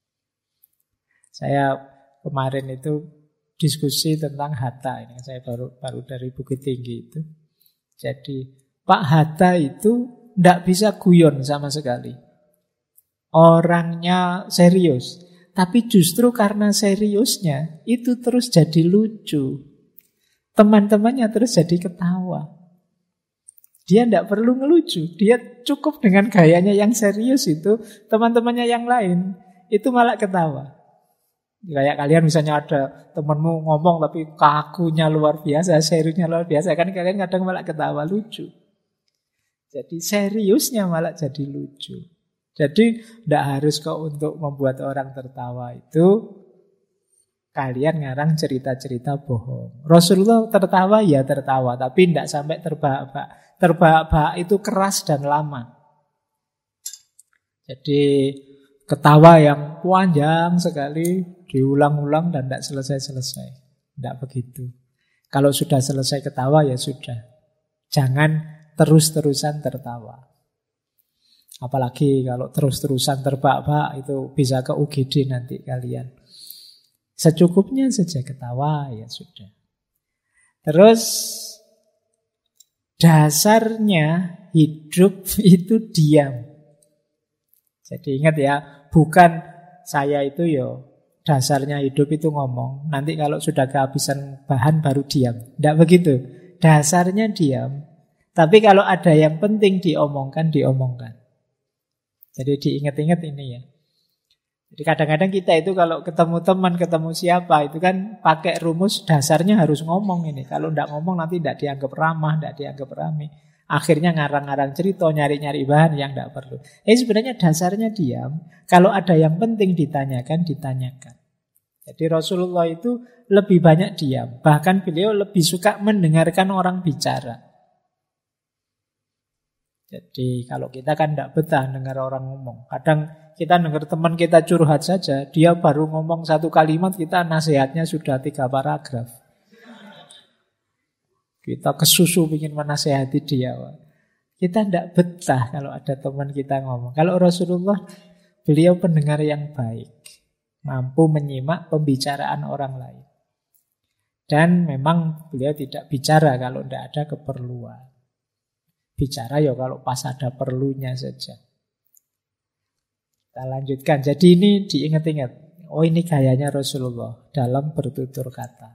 Saya kemarin itu diskusi tentang Hatta. Ini saya baru dari Bukit Tinggi itu. Jadi Pak Hatta itu tidak bisa guyon sama sekali. Orangnya serius. Tapi justru karena seriusnya itu terus jadi lucu. Teman-temannya terus jadi ketawa. Dia tidak perlu ngelucu. Dia cukup dengan gayanya yang serius itu. Teman-temannya yang lain itu malah ketawa. Kayak kalian misalnya ada temenmu ngomong tapi kakunya luar biasa, seriusnya luar biasa, kan kalian kadang malah ketawa lucu. Jadi seriusnya malah jadi lucu. Jadi tidak harus kok untuk membuat orang tertawa itu kalian ngarang cerita-cerita bohong. Rasulullah tertawa ya tertawa, tapi tidak sampai terbahak-bahak. Terbahak-bahak itu keras dan lama. Jadi ketawa yang panjang sekali, diulang-ulang dan tidak selesai-selesai. Tidak begitu. Kalau sudah selesai ketawa ya sudah. Jangan terus-terusan tertawa. Apalagi kalau terus-terusan terbahak-bahak itu bisa ke UGD nanti kalian. Secukupnya saja ketawa ya sudah. Terus dasarnya hidup itu diam. Jadi ingat ya, bukan saya itu dasarnya hidup itu ngomong. Nanti kalau sudah kehabisan bahan baru diam. Tidak begitu. Dasarnya diam. Tapi kalau ada yang penting diomongkan, diomongkan. Jadi diingat-ingat ini ya. Jadi kadang-kadang kita itu kalau ketemu teman, ketemu siapa, itu kan pakai rumus dasarnya harus ngomong ini. Kalau tidak ngomong nanti tidak dianggap ramah, tidak dianggap rame. Akhirnya ngarang-ngarang cerita, nyari-nyari bahan yang tidak perlu. Sebenarnya dasarnya diam. Kalau ada yang penting ditanyakan, ditanyakan. Jadi Rasulullah itu lebih banyak diam. Bahkan beliau lebih suka mendengarkan orang bicara. Jadi kalau kita kan tidak betah dengar orang ngomong. Kadang kita dengar teman kita curhat saja, dia baru ngomong satu kalimat, kita nasihatnya sudah 3 paragraf. Kita kesusu ingin menasihati dia. Kita tidak betah kalau ada teman kita ngomong. Kalau Rasulullah, beliau pendengar yang baik. Mampu menyimak pembicaraan orang lain. Dan memang beliau tidak bicara kalau tidak ada keperluan. Bicara ya kalau pas ada perlunya saja. Kita lanjutkan. Jadi ini diingat-ingat. Oh ini gayanya Rasulullah dalam bertutur kata.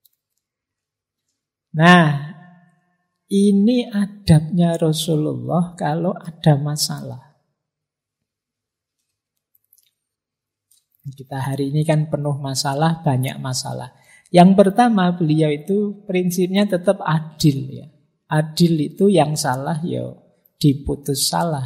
Nah, ini adabnya Rasulullah kalau ada masalah. Kita hari ini kan penuh masalah, banyak masalah. Yang pertama beliau itu prinsipnya tetap adil ya. Adil itu yang salah ya diputus salah.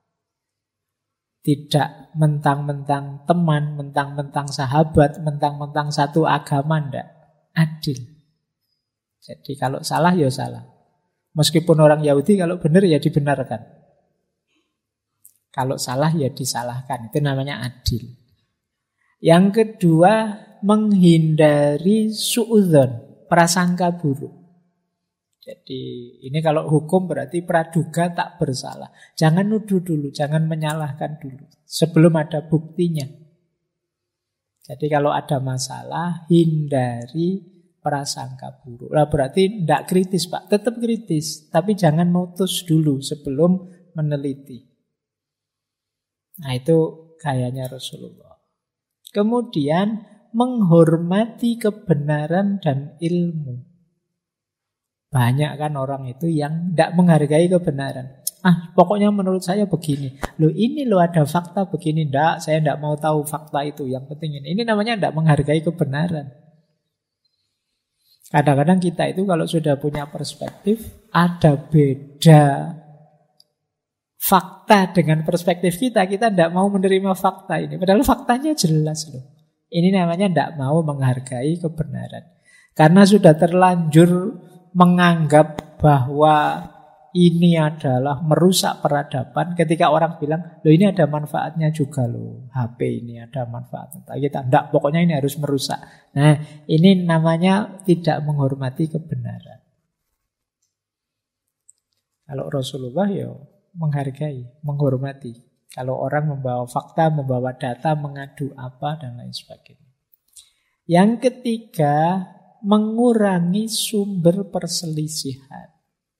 Tidak mentang-mentang teman, mentang-mentang sahabat, mentang-mentang satu agama, ndak. Adil. Jadi kalau salah ya salah. Meskipun orang Yahudi kalau benar ya dibenarkan. Kalau salah ya disalahkan. Itu namanya adil. Yang kedua, menghindari suudzon, prasangka buruk. Jadi ini kalau hukum berarti praduga tak bersalah. Jangan nuduh dulu, jangan menyalahkan dulu sebelum ada buktinya. Jadi kalau ada masalah, hindari prasangka buruk. Lah berarti tidak kritis Pak, tetap kritis. Tapi jangan mutus dulu sebelum meneliti. Nah itu gayanya Rasulullah. Kemudian menghormati kebenaran dan ilmu. Banyak kan orang itu yang tidak menghargai kebenaran. Pokoknya menurut saya begini. Ini ada fakta begini. Tidak, saya tidak mau tahu fakta itu. Yang penting ini. Ini namanya tidak menghargai kebenaran. Kadang-kadang kita itu kalau sudah punya perspektif, ada beda fakta dengan perspektif kita tidak mau menerima fakta ini. Padahal faktanya jelas loh. Ini namanya tidak mau menghargai kebenaran. Karena sudah terlanjur menganggap bahwa ini adalah merusak peradaban. Ketika orang bilang, ini ada manfaatnya juga loh. HP ini ada manfaatnya. Kita tidak, pokoknya ini harus merusak. Nah, ini namanya tidak menghormati kebenaran. Kalau Rasulullah ya menghargai, menghormati. Kalau orang membawa fakta, membawa data, mengadu apa, dan lain sebagainya. Yang ketiga, mengurangi sumber perselisihan.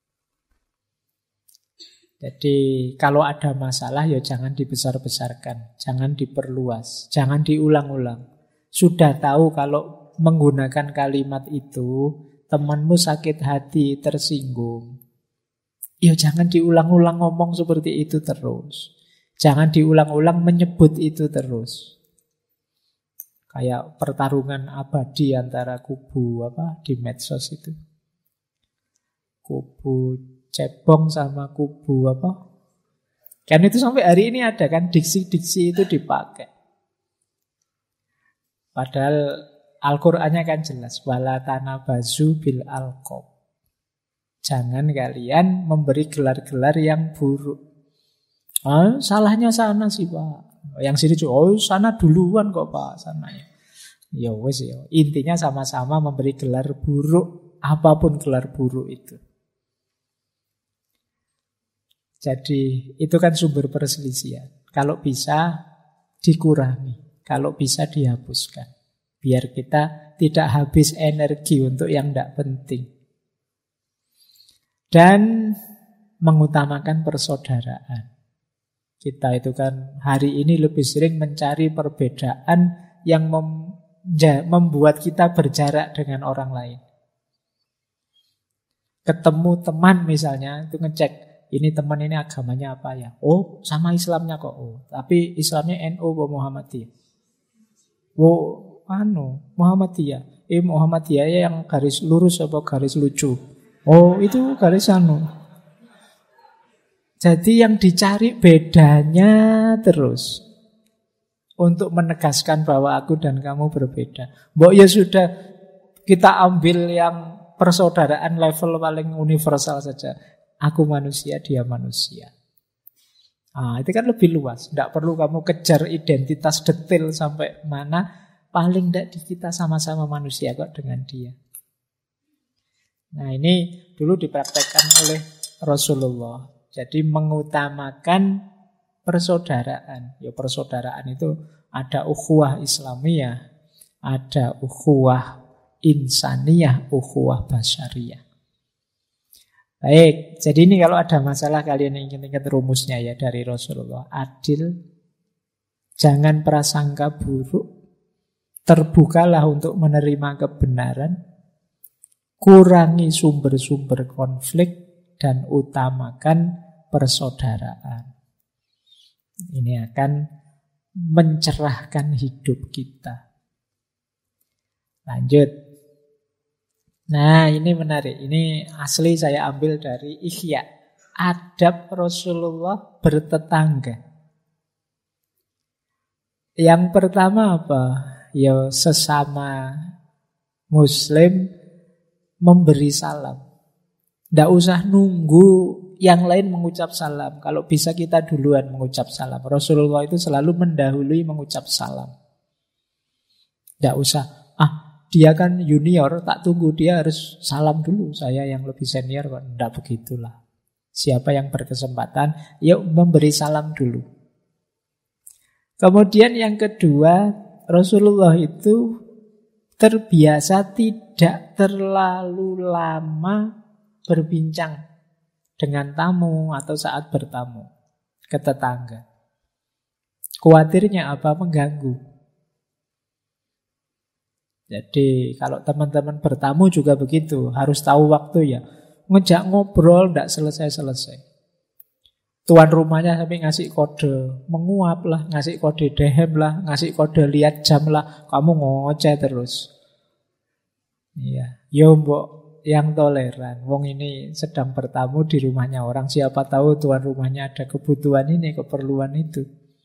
Jadi kalau ada masalah ya jangan dibesar-besarkan, jangan diperluas, jangan diulang-ulang. Sudah tahu kalau menggunakan kalimat itu temanmu sakit hati, tersinggung. Ya jangan diulang-ulang ngomong seperti itu terus. Jangan diulang-ulang menyebut itu terus. Kayak pertarungan abadi antara kubu di medsos itu. Kubu cebong sama kubu Kan itu sampai hari ini ada kan, diksi-diksi itu dipakai. Padahal Al-Qur'annya kan jelas, wala tanabazu bil alqab. Jangan kalian memberi gelar-gelar yang buruk. Salahnya sana sih Pak. Yang sini juga, sana duluan kok Pak, sananya. Ya wes ya. Intinya sama-sama memberi gelar buruk, apapun gelar buruk itu. Jadi itu kan sumber perselisihan. Kalau bisa dikurangi, kalau bisa dihapuskan. Biar kita tidak habis energi untuk yang tidak penting. Dan mengutamakan persaudaraan. Kita itu kan hari ini lebih sering mencari perbedaan yang membuat kita berjarak dengan orang lain. Ketemu teman misalnya, itu ngecek, ini teman ini agamanya apa ya? Oh, sama Islamnya kok. Oh, tapi Islamnya NU atau Muhammadiyah? Oh, Muhammadiyah. Muhammadiyah yang garis lurus apa garis lucu? Oh, itu garis Jadi yang dicari bedanya terus. Untuk menegaskan bahwa aku dan kamu berbeda. Mbok ya sudah, kita ambil yang persaudaraan level paling universal saja. Aku manusia, dia manusia. Itu kan lebih luas. Tidak perlu kamu kejar identitas detail sampai mana. Paling tidak kita sama-sama manusia kok dengan dia. Nah ini dulu dipraktekkan oleh Rasulullah. Jadi mengutamakan persaudaraan. Ya persaudaraan itu ada ukhuwah Islamiyah, ada ukhuwah insaniyah, ukhuwah basyariyah. Baik, jadi ini kalau ada masalah kalian ingin ingat rumusnya ya dari Rasulullah. Adil, jangan prasangka buruk, terbukalah untuk menerima kebenaran, kurangi sumber-sumber konflik, dan utamakan persaudaraan. Ini akan mencerahkan hidup kita. Lanjut. Nah, ini menarik. Ini asli saya ambil dari Ihya. Adab Rasulullah bertetangga. Yang pertama apa? Ya sesama Muslim memberi salam. Tidak usah nunggu yang lain mengucap salam. Kalau bisa kita duluan mengucap salam. Rasulullah itu selalu mendahului mengucap salam. Tidak usah, dia kan junior, tak tunggu dia harus salam dulu. Saya yang lebih senior kok. Tidak begitulah. Siapa yang berkesempatan, yuk memberi salam dulu. Kemudian yang kedua, Rasulullah itu terbiasa tidak terlalu lama berbincang dengan tamu atau saat bertamu ke tetangga. Khawatirnya apa? Mengganggu. Jadi kalau teman-teman bertamu juga begitu, harus tahu waktu ya. Ngejak ngobrol tidak selesai-selesai. Tuan rumahnya sampai ngasih kode menguap lah, ngasih kode dehem lah, ngasih kode lihat jam lah, kamu ngoceh terus. Iya, yo mbok yang toleran. Wong ini sedang bertamu di rumahnya orang, siapa tahu tuan rumahnya ada kebutuhan ini, keperluan itu.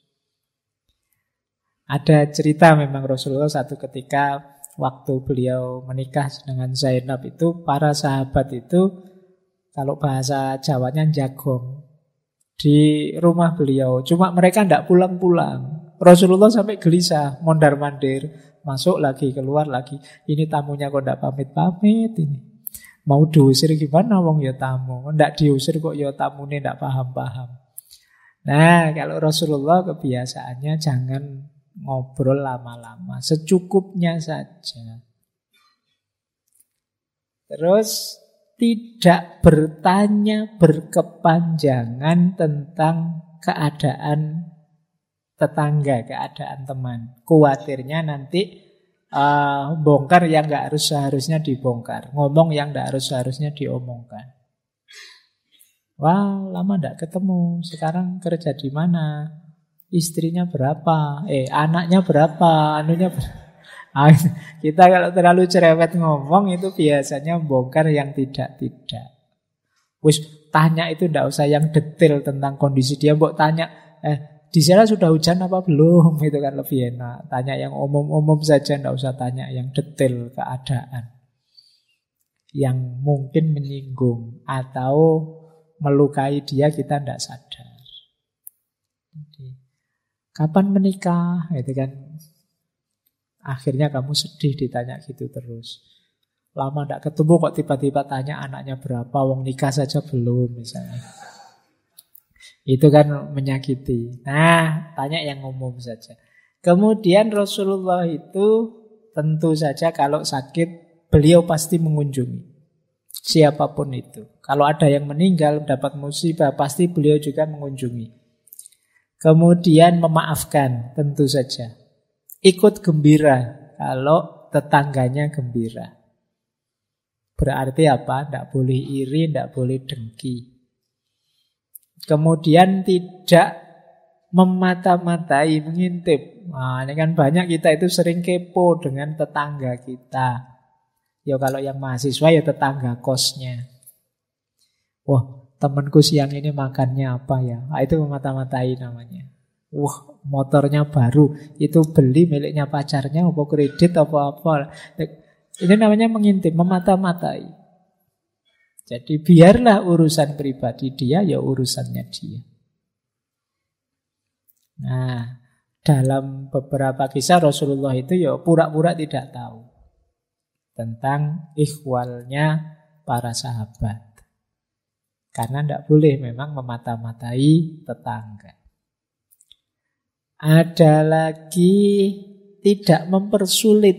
Ada cerita memang Rasulullah satu ketika waktu beliau menikah dengan Zainab itu, para sahabat itu kalau bahasa Jawanya jagong di rumah beliau. Cuma mereka tidak pulang-pulang. Rasulullah sampai gelisah, mondar-mandir, masuk lagi, keluar lagi. Ini tamunya kok tidak pamit-pamit ini. Mau diusir gimana wong ya tamu? Ndak diusir kok ya tamune ndak paham-paham. Nah, kalau Rasulullah kebiasaannya jangan ngobrol lama-lama, secukupnya saja. Terus tidak bertanya berkepanjangan tentang keadaan tetangga, keadaan teman. Khawatirnya nanti bongkar yang gak harus seharusnya dibongkar, ngomong yang gak harus seharusnya diomongkan. Wah, lama gak ketemu, sekarang kerja di mana? Istrinya berapa? Anaknya berapa? Ah, kita kalau terlalu cerewet ngomong itu biasanya bongkar yang tidak-tidak. Wis tanya itu ndak usah yang detail tentang kondisi dia, mbok tanya, di sana sudah hujan apa belum? Itu kan lebih enak. Tanya yang umum-umum saja, ndak usah tanya yang detail keadaan. Yang mungkin menyinggung atau melukai dia kita ndak sadar. Jadi, kapan menikah? Itu kan akhirnya kamu sedih ditanya gitu terus. Lama ndak ketemu kok tiba-tiba tanya anaknya berapa, wong nikah saja belum misalnya. Itu kan menyakiti. Nah, tanya yang umum saja. Kemudian Rasulullah itu tentu saja kalau sakit beliau pasti mengunjungi. Siapapun itu. Kalau ada yang meninggal dapat musibah pasti beliau juga mengunjungi. Kemudian memaafkan tentu saja. Ikut gembira kalau tetangganya gembira. Berarti apa? Tidak boleh iri, tidak boleh dengki. Kemudian tidak memata-matai, mengintip. Nah, ini kan banyak kita itu sering kepo dengan tetangga kita. Ya kalau yang mahasiswa ya tetangga kosnya. Wah, temanku siang ini makannya apa ya? Nah, itu memata-matai namanya. Wah, motornya baru. Itu beli miliknya pacarnya, apa kredit, apa-apa. Ini namanya mengintip, memata-matai. Jadi biarlah urusan pribadi dia, ya urusannya dia. Nah, dalam beberapa kisah Rasulullah itu ya pura-pura tidak tahu tentang ihwalnya para sahabat. Karena tidak boleh memang memata-matai tetangga. Ada lagi tidak mempersulit.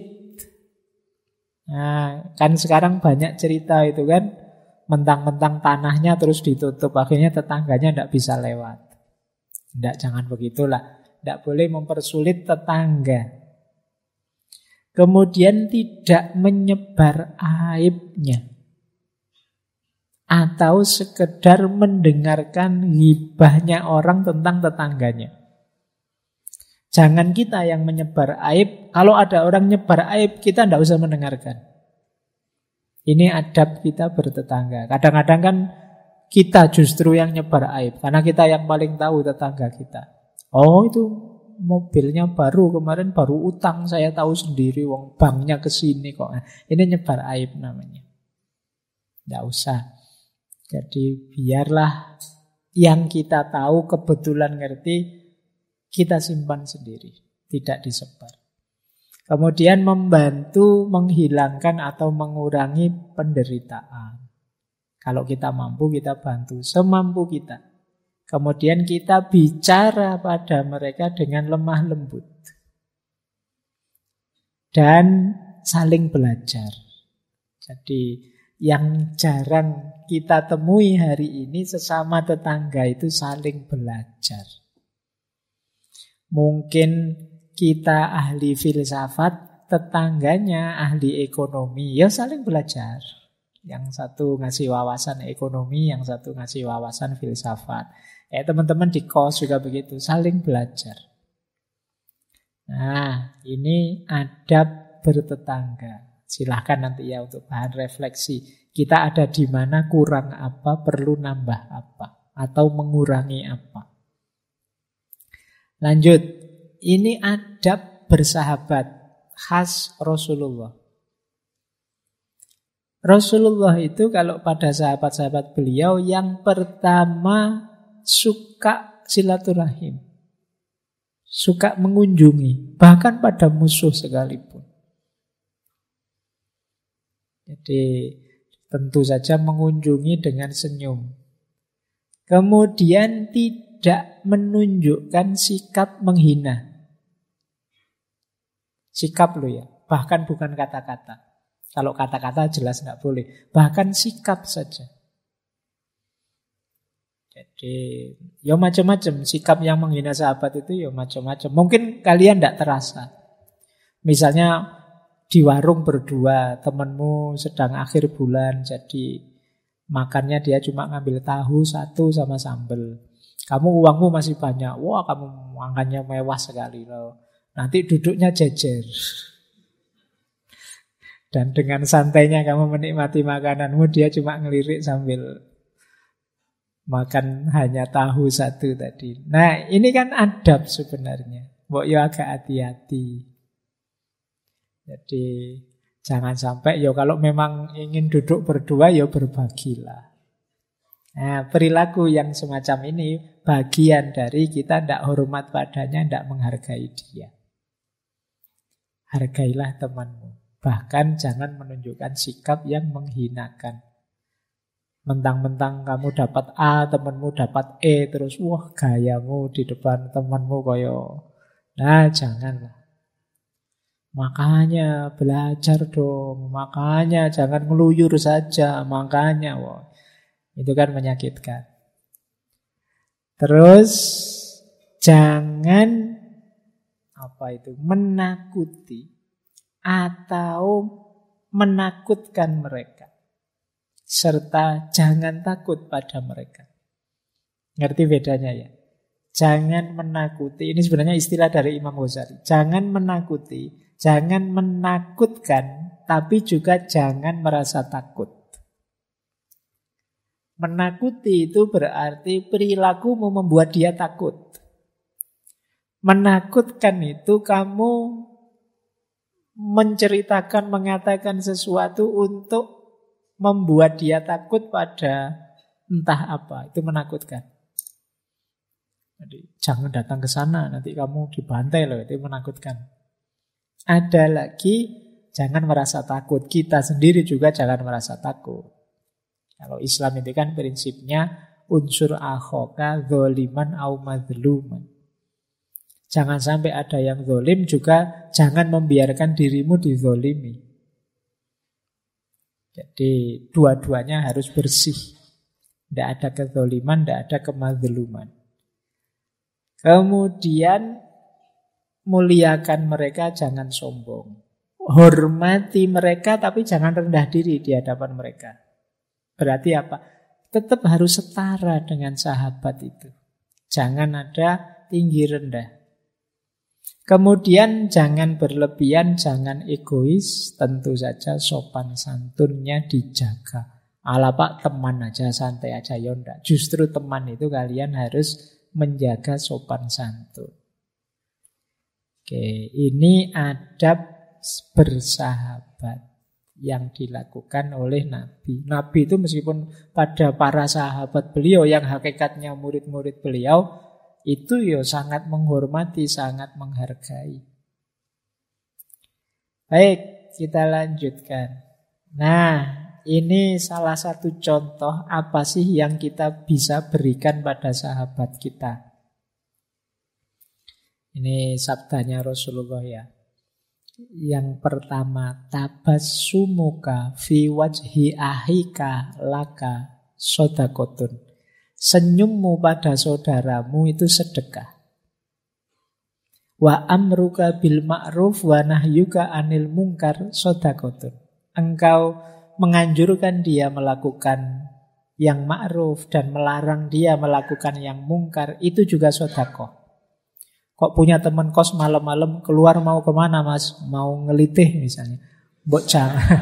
Nah, kan sekarang banyak cerita itu kan, mentang-mentang tanahnya terus ditutup, akhirnya tetangganya tidak bisa lewat. Tidak, jangan begitulah. Tidak boleh mempersulit tetangga. Kemudian tidak menyebar aibnya. Atau sekedar mendengarkan ghibahnya orang tentang tetangganya. Jangan kita yang menyebar aib. Kalau ada orang nyebar aib, kita tidak usah mendengarkan. Ini adab kita bertetangga. Kadang-kadang kan kita justru yang nyebar aib, karena kita yang paling tahu tetangga kita. Oh, itu mobilnya baru, kemarin baru utang, saya tahu sendiri, wong banknya kesini kok. Nah, ini nyebar aib namanya. Tidak usah. Jadi biarlah yang kita tahu kebetulan ngerti, kita simpan sendiri, tidak disebar. Kemudian membantu menghilangkan atau mengurangi penderitaan. Kalau kita mampu, kita bantu semampu kita. Kemudian kita bicara pada mereka dengan lemah lembut. Dan saling belajar. Jadi yang jarang kita temui hari ini sesama tetangga itu saling belajar. Mungkin kita ahli filsafat, tetangganya ahli ekonomi, ya saling belajar. Yang satu ngasih wawasan ekonomi, yang satu ngasih wawasan filsafat. Teman-teman di kos juga begitu, saling belajar. Nah, ini adab bertetangga. Silahkan nanti ya untuk bahan refleksi. Kita ada di mana, kurang apa, perlu nambah apa, atau mengurangi apa. Lanjut, ini adab bersahabat khas Rasulullah. Rasulullah itu kalau pada sahabat-sahabat beliau yang pertama suka silaturahim. Suka mengunjungi, bahkan pada musuh sekalipun. Jadi tentu saja mengunjungi dengan senyum. Kemudian tidak menunjukkan sikap menghina. Sikap loh ya, bahkan bukan kata-kata. Kalau kata-kata jelas nggak boleh. Bahkan sikap saja. Jadi ya macam-macam. Sikap yang menghina sahabat itu ya macam-macam. Mungkin kalian tidak terasa. Misalnya di warung berdua, temanmu sedang akhir bulan, jadi makannya dia cuma ngambil tahu satu sama sambal. Kamu uangmu masih banyak. Wah, kamu makannya mewah sekali loh. Nanti duduknya jejer. Dan dengan santainya kamu menikmati makananmu, dia cuma ngelirik sambil makan hanya tahu satu tadi. Nah, ini kan adab sebenarnya. Mbok yo agak hati-hati. Jadi jangan sampai yo kalau memang ingin duduk berdua yo berbagilah. Nah, perilaku yang semacam ini bagian dari kita tidak hormat padanya, tidak menghargai dia. Hargailah temanmu. Bahkan jangan menunjukkan sikap yang menghinakan. Mentang-mentang kamu dapat A, temanmu dapat E, terus wah gayamu di depan temanmu koyo. Nah, janganlah. Makanya belajar dong, makanya jangan ngeluyur saja, makanya wah. Itu kan menyakitkan. Terus jangan menakuti atau menakutkan mereka. Serta jangan takut pada mereka. Ngerti bedanya ya? Jangan menakuti, ini sebenarnya istilah dari Imam Ghazali. Jangan menakuti, jangan menakutkan, tapi juga jangan merasa takut. Menakuti itu berarti perilakumu membuat dia takut. Menakutkan itu kamu menceritakan, mengatakan sesuatu untuk membuat dia takut pada entah apa. Itu menakutkan. Jadi jangan datang ke sana, nanti kamu dibantai loh. Itu menakutkan. Ada lagi, jangan merasa takut. Kita sendiri juga jangan merasa takut. Kalau Islam itu kan prinsipnya unsur akhoka dzaliman au madzluman. Jangan sampai ada yang zalim, juga jangan membiarkan dirimu dizalimi. Jadi dua-duanya harus bersih. Tidak ada kezaliman, tidak ada kemadzluman. Kemudian muliakan mereka, jangan sombong. Hormati mereka tapi jangan rendah diri di hadapan mereka. Berarti apa? Tetap harus setara dengan sahabat itu. Jangan ada tinggi rendah. Kemudian jangan berlebihan, jangan egois. Tentu saja sopan santunnya dijaga. Ala pak teman aja, santai aja, yonda. Justru teman itu kalian harus menjaga sopan santun. Oke, ini adab bersahabat yang dilakukan oleh Nabi. Nabi itu meskipun pada para sahabat beliau yang hakikatnya murid-murid beliau, itu ya sangat menghormati, sangat menghargai. Baik, kita lanjutkan. Nah, ini salah satu contoh apa sih yang kita bisa berikan pada sahabat kita. Ini sabdanya Rasulullah ya. Yang pertama, tabassumuka fi wajhi ahika laka shadaqatun. Senyummu pada saudaramu itu sedekah. Wa amruka bil ma'ruf wa nahyuka anil munkar shadaqatun. Engkau menganjurkan dia melakukan yang ma'ruf dan melarang dia melakukan yang mungkar, itu juga sedekah. Kok punya teman kos malam-malam keluar mau kemana mas? Mau ngelitih misalnya. Mbok jangan.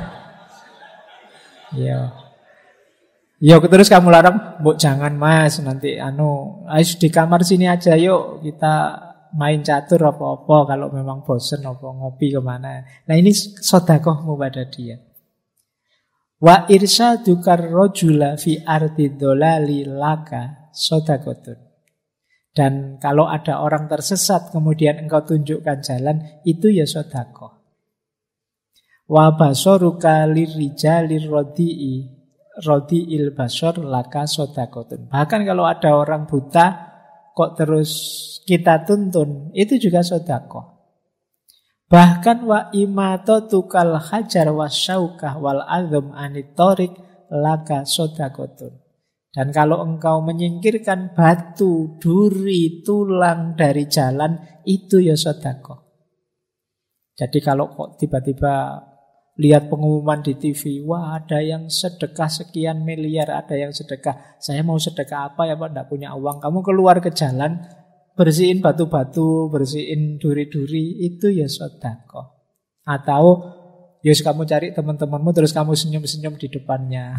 Ya terus kamu larang, mbok jangan mas, nanti ayo di kamar sini aja yuk kita main catur apa-apa kalau memang bosen apa ngopi kemana. Nah ini sedekahmu pada dia. Wa irsadukar rajula fi ardi dholali laka sedekatun. Dan kalau ada orang tersesat kemudian engkau tunjukkan jalan, itu ya sedekah. Wa basaruka lirrijalir radi'il basar laka sedekatun. Bahkan kalau ada orang buta kok terus kita tuntun, itu juga sedekah. Bahkan wa imatatukal hajar wasyaukah wal azm anit tariq laka sedekatun. Dan kalau engkau menyingkirkan batu, duri, tulang dari jalan, itu ya sedekah. Jadi kalau kok tiba-tiba lihat pengumuman di TV, wah ada yang sedekah sekian miliar, ada yang sedekah, saya mau sedekah apa ya Pak, tidak punya uang. Kamu keluar ke jalan, bersihin batu-batu, bersihin duri-duri, itu ya sedekah. Atau Yus kamu cari teman-temanmu terus kamu senyum-senyum di depannya.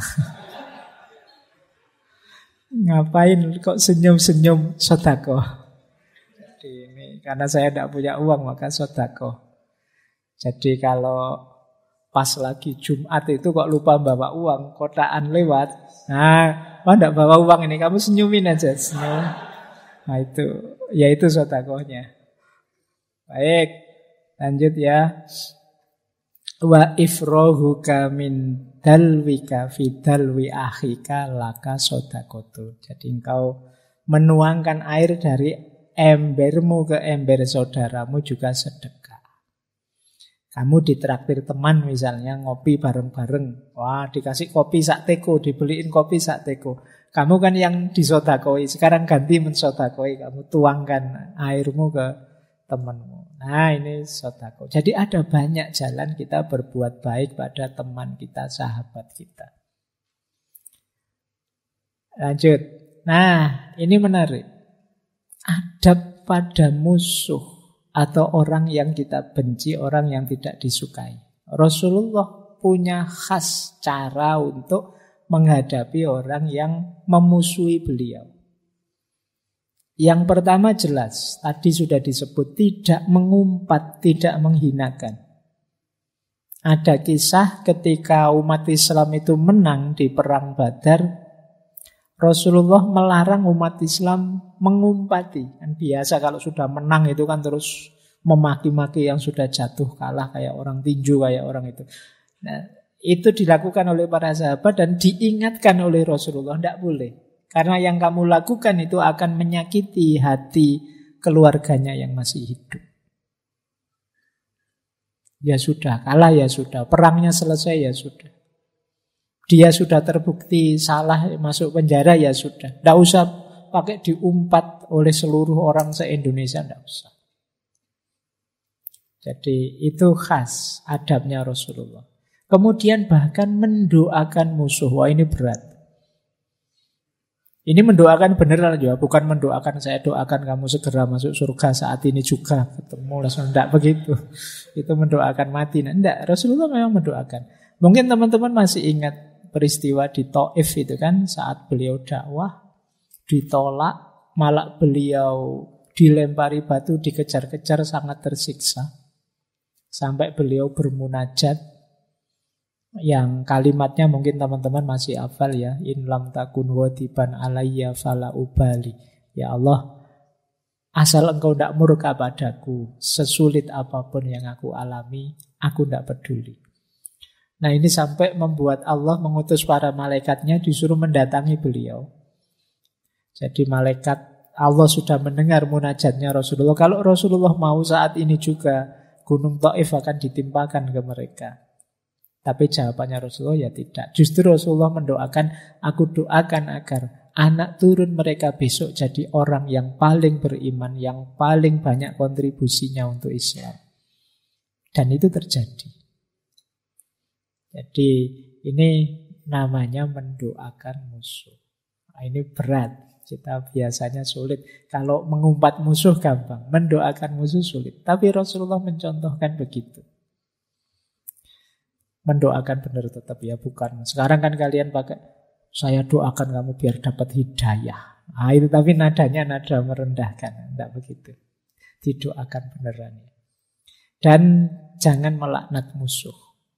Ngapain kok senyum-senyum sedekah? Jadi ini karena saya tidak punya uang maka sedekah. Jadi kalau pas lagi Jumat itu kok lupa bawa uang, kotaan lewat. Nah, tidak bawa uang ini, kamu senyumin aja, senyum. Nah itu, ya itu sedekahnya. Baik, lanjut ya. Wa ifrohuka min dalwika fi dalwi akhika laka sodakotu. Jadi engkau menuangkan air dari embermu ke ember saudaramu juga sedekah. Kamu ditraktir teman misalnya ngopi bareng-bareng. Wah dikasih kopi sak teko, dibeliin kopi sak teko. Kamu kan yang disodakoi, sekarang ganti mensodakoi. Kamu tuangkan airmu ke temanmu. Nah ini sodako. Jadi ada banyak jalan kita berbuat baik pada teman kita, sahabat kita. Lanjut. Nah ini menarik. Adab pada musuh atau orang yang kita benci, orang yang tidak disukai. Rasulullah punya khas cara untuk menghadapi orang yang memusuhi beliau. Yang pertama jelas, tadi sudah disebut, tidak mengumpat, tidak menghinakan. Ada kisah ketika umat Islam itu menang di Perang Badar, Rasulullah melarang umat Islam mengumpati. Kan biasa kalau sudah menang itu kan terus memaki-maki yang sudah jatuh kalah, kayak orang tinju, kayak orang itu. Nah, itu dilakukan oleh para sahabat dan diingatkan oleh Rasulullah, tidak boleh. Karena yang kamu lakukan itu akan menyakiti hati keluarganya yang masih hidup. Ya sudah, kalah ya sudah, perangnya selesai ya sudah. Dia sudah terbukti salah, masuk penjara ya sudah. Tidak usah pakai diumpat oleh seluruh orang se-Indonesia, tidak usah. Jadi itu khas adabnya Rasulullah. Kemudian bahkan mendoakan musuh. Wah ini berat. Ini mendoakan beneran juga, bukan mendoakan saya doakan kamu segera masuk surga saat ini juga ketemu langsung, tidak begitu. Itu mendoakan mati. Nah, tidak, Rasulullah memang mendoakan. Mungkin teman-teman masih ingat peristiwa di Taif itu kan, saat beliau dakwah ditolak, malah beliau dilempari batu, dikejar-kejar, sangat tersiksa. Sampai beliau bermunajat yang kalimatnya mungkin teman-teman masih hafal ya, in lam takun wadiban alayya fala ubali. Ya Allah, asal engkau tidak murka padaku, sesulit apapun yang aku alami, aku tidak peduli. Nah ini sampai membuat Allah mengutus para malaikatnya disuruh mendatangi beliau. Jadi malaikat Allah sudah mendengar munajatnya Rasulullah. Kalau Rasulullah mau saat ini juga Gunung Taif akan ditimpakan ke mereka. Tapi jawabannya Rasulullah ya tidak. Justru Rasulullah mendoakan, aku doakan agar anak turun mereka besok jadi orang yang paling beriman, yang paling banyak kontribusinya untuk Islam. Dan itu terjadi. Jadi ini namanya mendoakan musuh. Nah, ini berat. Kita biasanya sulit. Kalau mengumpat musuh gampang, mendoakan musuh sulit. Tapi Rasulullah mencontohkan begitu. Mendoakan benar tetap ya, bukan. Sekarang kan kalian pakai, saya doakan kamu biar dapat hidayah. Nah, itu tapi nadanya nada merendahkan. Tidak begitu. Didoakan beneran. Dan jangan melaknat musuh.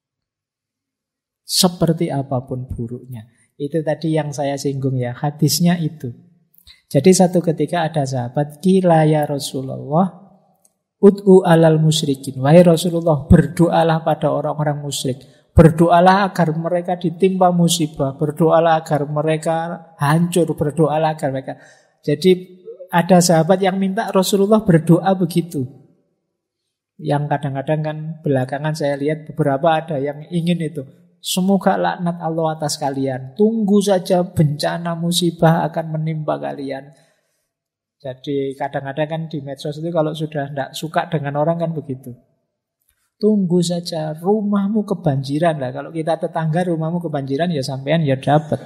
Seperti apapun buruknya. Itu tadi yang saya singgung ya, hadisnya itu. Jadi satu ketika ada sahabat, qila ya Rasulullah, ud'u alal musyrikin. Wahai Rasulullah, berdoalah pada orang-orang musyrik. Berdoalah agar mereka ditimpa musibah. Berdoalah agar mereka hancur. Berdoalah agar mereka. Jadi ada sahabat yang minta Rasulullah berdoa begitu. Yang kadang-kadang kan belakangan saya lihat beberapa ada yang ingin itu. Semoga laknat Allah atas kalian. Tunggu saja bencana musibah akan menimpa kalian. Jadi kadang-kadang kan di medsos itu kalau sudah tidak suka dengan orang kan begitu. Tunggu saja rumahmu kebanjiran lah. Kalau kita tetangga rumahmu kebanjiran ya sampean ya dapat.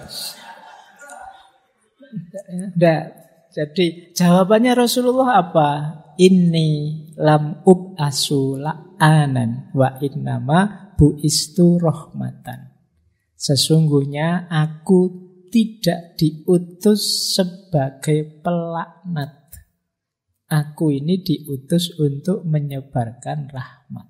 Nah, jadi jawabannya Rasulullah apa? Inni lam ub'asu la'anan wa innama bu'istu rahmatan. Sesungguhnya aku tidak diutus sebagai pelaknat. Aku ini diutus untuk menyebarkan rahmat.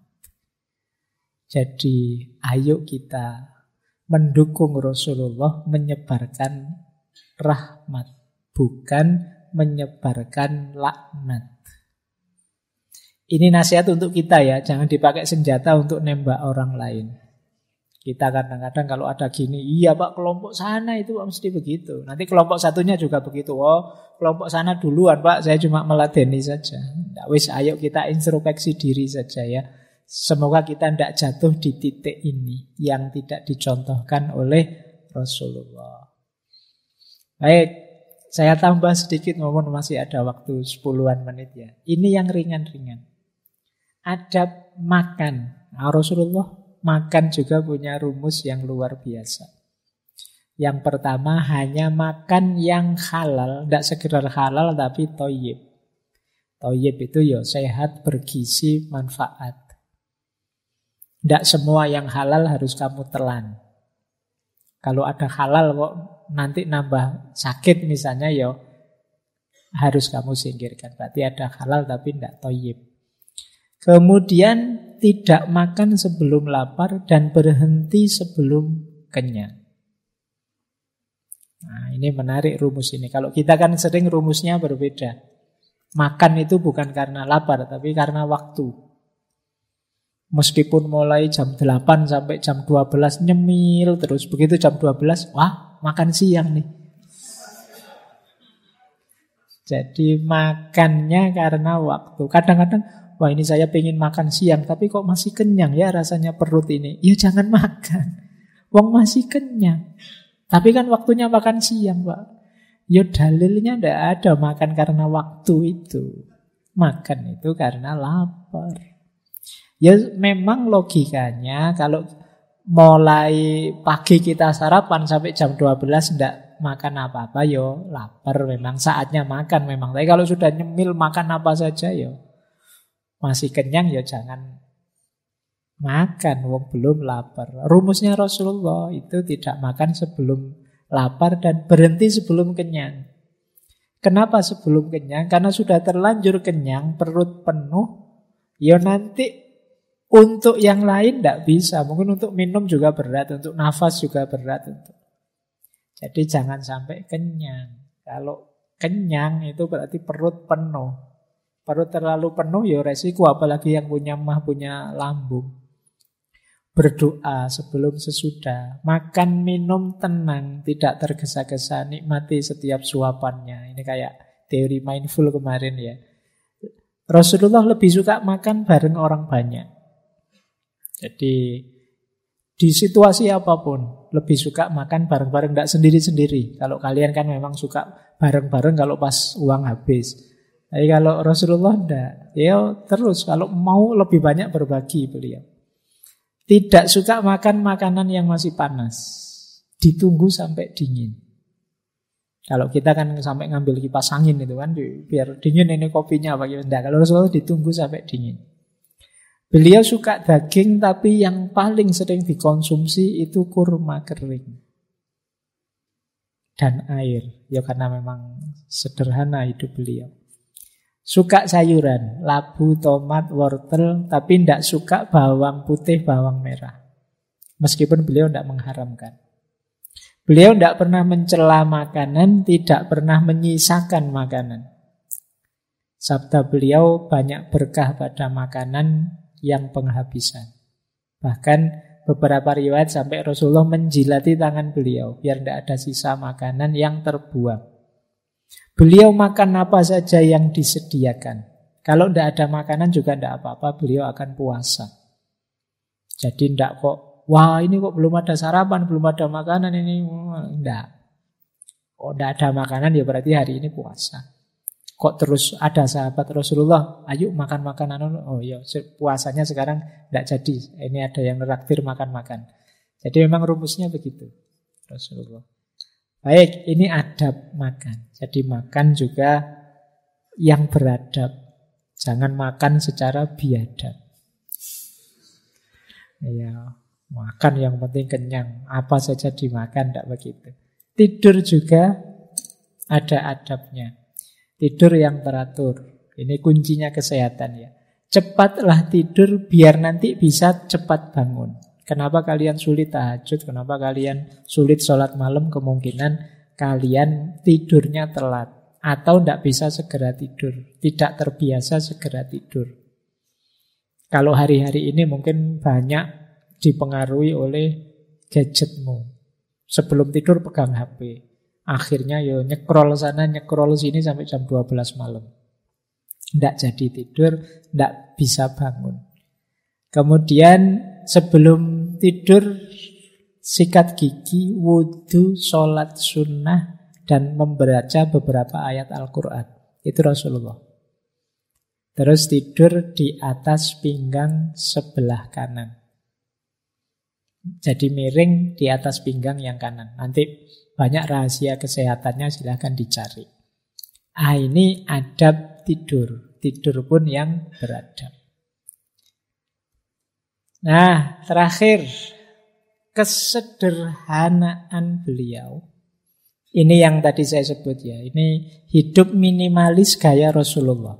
Jadi ayo kita mendukung Rasulullah menyebarkan rahmat, bukan menyebarkan laknat. Ini nasihat untuk kita ya, jangan dipakai senjata untuk nembak orang lain. Kita kadang-kadang kalau ada gini, iya Pak kelompok sana itu mesti begitu. Nanti kelompok satunya juga begitu. Oh kelompok sana duluan Pak, saya cuma meladeni saja. Nggak, wis ayo kita introspeksi diri saja ya. Semoga kita tidak jatuh di titik ini yang tidak dicontohkan oleh Rasulullah. Baik, saya tambah sedikit ngomong, masih ada waktu 10-an menit ya. Ini yang ringan-ringan. Adab makan. Nah, Rasulullah makan juga punya rumus yang luar biasa. Yang pertama, hanya makan yang halal. Tidak sekedar halal tapi thayyib. Thayyib itu ya sehat, bergizi, manfaat. Tidak semua yang halal harus kamu telan. Kalau ada halal kok nanti nambah sakit misalnya, ya harus kamu singkirkan. Berarti ada halal tapi tidak thayyib. Kemudian tidak makan sebelum lapar dan berhenti sebelum kenyang. Nah, ini menarik rumus ini. Kalau kita kan sering rumusnya berbeda. Makan itu bukan karena lapar, tapi karena waktu. Meskipun mulai jam 8 sampai jam 12 nyemil terus. Begitu jam 12, wah makan siang nih. Jadi makannya karena waktu. Kadang-kadang, wah ini saya pengen makan siang, tapi kok masih kenyang ya rasanya perut ini. Ya jangan makan. Wong masih kenyang. Tapi kan waktunya makan siang Pak. Ya dalilnya tidak ada makan karena waktu itu. Makan itu karena lapar. Ya memang logikanya kalau mulai pagi kita sarapan sampai jam 12 tidak makan apa-apa, yo lapar memang, saatnya makan memang. Tapi kalau sudah nyemil makan apa saja yo masih kenyang, ya jangan makan, wong belum lapar. Rumusnya Rasulullah itu tidak makan sebelum lapar dan berhenti sebelum kenyang. Kenapa sebelum kenyang? Karena sudah terlanjur kenyang, perut penuh, ya nanti untuk yang lain tidak bisa. Mungkin untuk minum juga berat, untuk nafas juga berat. Jadi jangan sampai kenyang. Kalau kenyang itu berarti perut penuh. Perut terlalu penuh ya resiko, apalagi yang punya mah, punya lambung. Berdoa sebelum sesudah. Makan minum tenang, tidak tergesa-gesa, nikmati setiap suapannya. Ini kayak teori mindful kemarin ya. Rasulullah lebih suka makan bareng orang banyak. Jadi di situasi apapun lebih suka makan bareng-bareng, tidak sendiri-sendiri. Kalau kalian kan memang suka bareng-bareng kalau pas uang habis. Tapi kalau Rasulullah tidak, ya terus kalau mau lebih banyak berbagi beliau. Tidak suka makan makanan yang masih panas, ditunggu sampai dingin. Kalau kita kan sampai ngambil kipas angin itu kan, biar dingin ini kopinya apa gitu. Tidak, kalau Rasulullah ditunggu sampai dingin. Beliau suka daging, tapi yang paling sering dikonsumsi itu kurma kering dan air. Ya karena memang sederhana hidup beliau. Suka sayuran, labu, tomat, wortel, tapi tidak suka bawang putih, bawang merah. Meskipun beliau tidak mengharamkan. Beliau tidak pernah mencela makanan, tidak pernah menyisakan makanan. Sabda beliau banyak berkah pada makanan yang penghabisan. Bahkan beberapa riwayat sampai Rasulullah menjilati tangan beliau biar tidak ada sisa makanan yang terbuang. Beliau makan apa saja yang disediakan. Kalau tidak ada makanan juga tidak apa-apa, beliau akan puasa. Jadi tidak kok, wah ini kok belum ada sarapan, belum ada makanan ini. Tidak. Kok tidak ada makanan ya berarti hari ini puasa. Kok terus ada sahabat Rasulullah, ayo makan makanan. Oh iya, puasanya sekarang tidak jadi. Ini ada yang neraktir makan-makan. Jadi memang rumusnya begitu Rasulullah. Baik, ini adab makan. Jadi makan juga yang beradab. Jangan makan secara biadab. Ya, Makan yang penting kenyang, apa saja dimakan, tidak begitu. Tidur juga ada adabnya. Tidur yang teratur. Ini kuncinya kesehatan ya. Cepatlah tidur biar nanti bisa cepat bangun. Kenapa kalian sulit tahajud? Kenapa kalian sulit sholat malam? Kemungkinan kalian tidurnya telat. Atau tidak bisa segera tidur. Tidak terbiasa segera tidur. Kalau hari-hari ini mungkin banyak dipengaruhi oleh gadgetmu. Sebelum tidur pegang HP. Akhirnya ya nyekrol sana, nyekrol sini sampai jam 12 malam. Tidak jadi tidur, tidak bisa bangun. Kemudian sebelum tidur, sikat gigi, wudhu, sholat sunnah, dan membaca beberapa ayat Al-Quran. Itu Rasulullah. Terus tidur di atas pinggang sebelah kanan. Jadi miring di atas pinggang yang kanan. Nanti banyak rahasia kesehatannya, silahkan dicari. Ini adab tidur. Tidur pun yang beradab. Nah, terakhir, kesederhanaan beliau. Ini yang tadi saya sebut ya. Ini hidup minimalis gaya Rasulullah.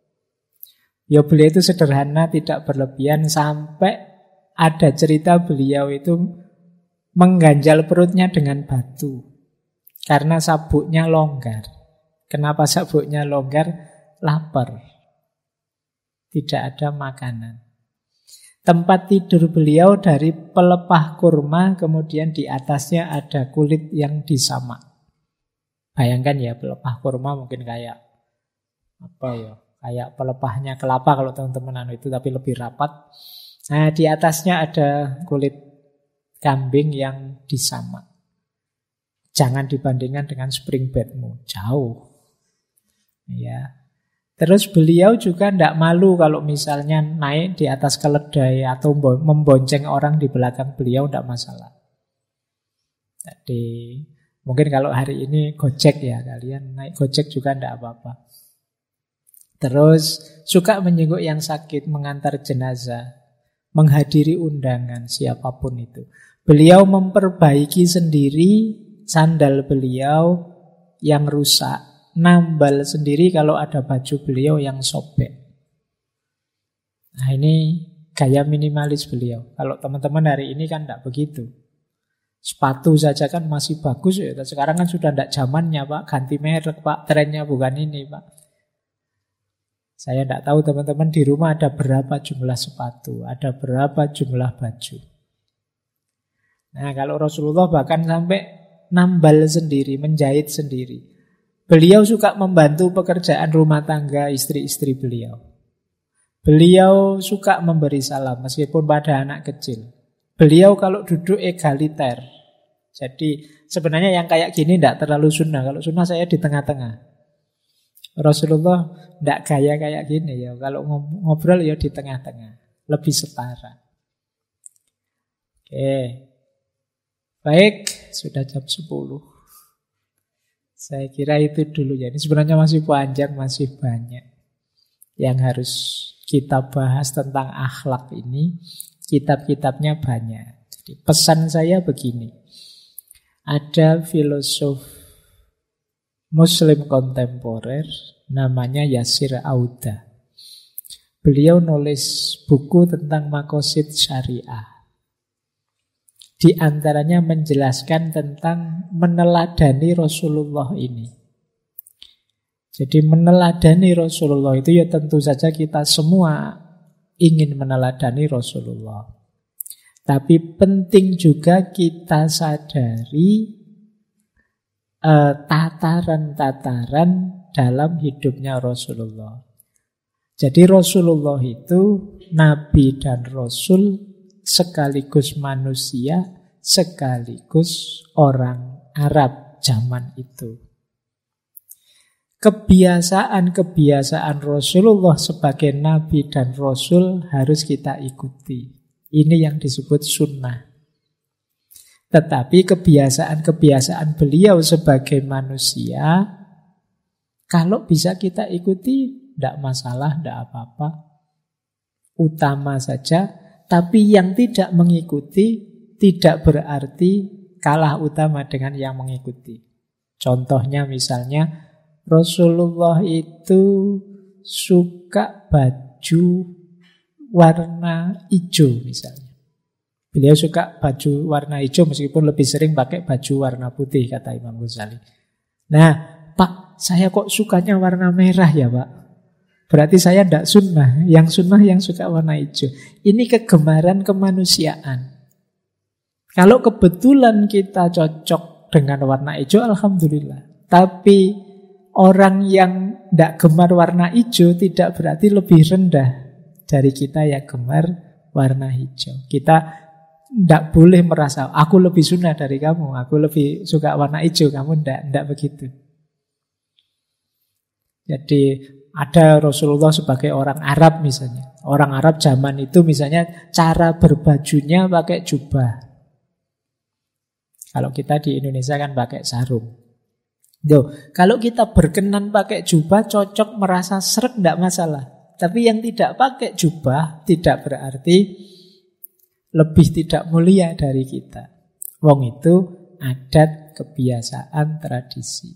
Ya beliau itu sederhana, tidak berlebihan, sampai ada cerita beliau itu mengganjal perutnya dengan batu. Karena sabuknya longgar. Kenapa sabuknya longgar? Lapar. Tidak ada makanan. Tempat tidur beliau dari pelepah kurma, kemudian di atasnya ada kulit yang disamak. Bayangkan ya, pelepah kurma mungkin kayak apa ya? Kayak pelepahnya kelapa kalau teman-teman itu, tapi lebih rapat. Nah, di atasnya ada kulit kambing yang disamak. Jangan dibandingkan dengan spring bedmu, jauh. Ya. Terus beliau juga tidak malu kalau misalnya naik di atas keledai atau membonceng orang di belakang beliau, tidak masalah. Jadi mungkin kalau hari ini Gojek ya, kalian naik Gojek juga tidak apa-apa. Terus suka menjenguk yang sakit, mengantar jenazah, menghadiri undangan siapapun itu. Beliau memperbaiki sendiri sandal beliau yang rusak, nambal sendiri kalau ada baju beliau yang sobek. Nah, ini gaya minimalis beliau. Kalau teman-teman hari ini kan tidak begitu. Sepatu saja kan masih bagus ya. Sekarang kan sudah tidak zamannya Pak, ganti merek Pak, trennya bukan ini Pak. Saya tidak tahu teman-teman di rumah ada berapa jumlah sepatu, ada berapa jumlah baju. Nah, kalau Rasulullah bahkan sampai nambal sendiri, menjahit sendiri. Beliau suka membantu pekerjaan rumah tangga istri-istri beliau. Beliau suka memberi salam meskipun pada anak kecil. Beliau kalau duduk egaliter. Jadi sebenarnya yang kayak gini tidak terlalu sunnah. Kalau sunnah saya di tengah-tengah. Rasulullah tidak gaya kayak gini ya. Kalau ngobrol ya di tengah-tengah, lebih setara. Oke. Baik, sudah jam 10. Saya kira itu dulu ya. Ini sebenarnya masih panjang, masih banyak yang harus kita bahas tentang akhlak ini. Kitab-kitabnya banyak. Jadi pesan saya begini. Ada filosof Muslim kontemporer namanya Yasir Auda. Beliau nulis buku tentang maqasid syariah. Di antaranya menjelaskan tentang meneladani Rasulullah ini. Jadi meneladani Rasulullah itu ya tentu saja kita semua ingin meneladani Rasulullah. Tapi penting juga kita sadari tataran-tataran dalam hidupnya Rasulullah. Jadi Rasulullah itu Nabi dan Rasul sekaligus manusia, sekaligus orang Arab zaman itu. Kebiasaan-kebiasaan Rasulullah sebagai Nabi dan Rasul harus kita ikuti. Ini yang disebut sunnah. Tetapi kebiasaan-kebiasaan beliau sebagai manusia, kalau bisa kita ikuti, tidak masalah, tidak apa-apa. Utama saja Tapi yang tidak mengikuti tidak berarti kalah utama dengan yang mengikuti. Contohnya misalnya Rasulullah itu suka baju warna hijau misalnya. Beliau suka baju warna hijau meskipun lebih sering pakai baju warna putih, kata Imam Ghazali. Nah, Pak, saya kok sukanya warna merah ya Pak? Berarti saya tidak sunnah. Yang sunnah yang suka warna hijau. Ini kegemaran kemanusiaan. Kalau kebetulan kita cocok dengan warna hijau, alhamdulillah. Tapi orang yang tidak gemar warna hijau tidak berarti lebih rendah dari kita yang gemar warna hijau. Kita tidak boleh merasa, aku lebih sunnah dari kamu, aku lebih suka warna hijau, kamu tidak begitu. Jadi ada Rasulullah sebagai orang Arab misalnya. Orang Arab zaman itu misalnya cara berbajunya pakai jubah. Kalau kita di Indonesia kan pakai sarung. Kalau kita berkenan pakai jubah, cocok, merasa sreg, tidak masalah. Tapi yang tidak pakai jubah tidak berarti lebih tidak mulia dari kita. Wong itu adat, kebiasaan, tradisi.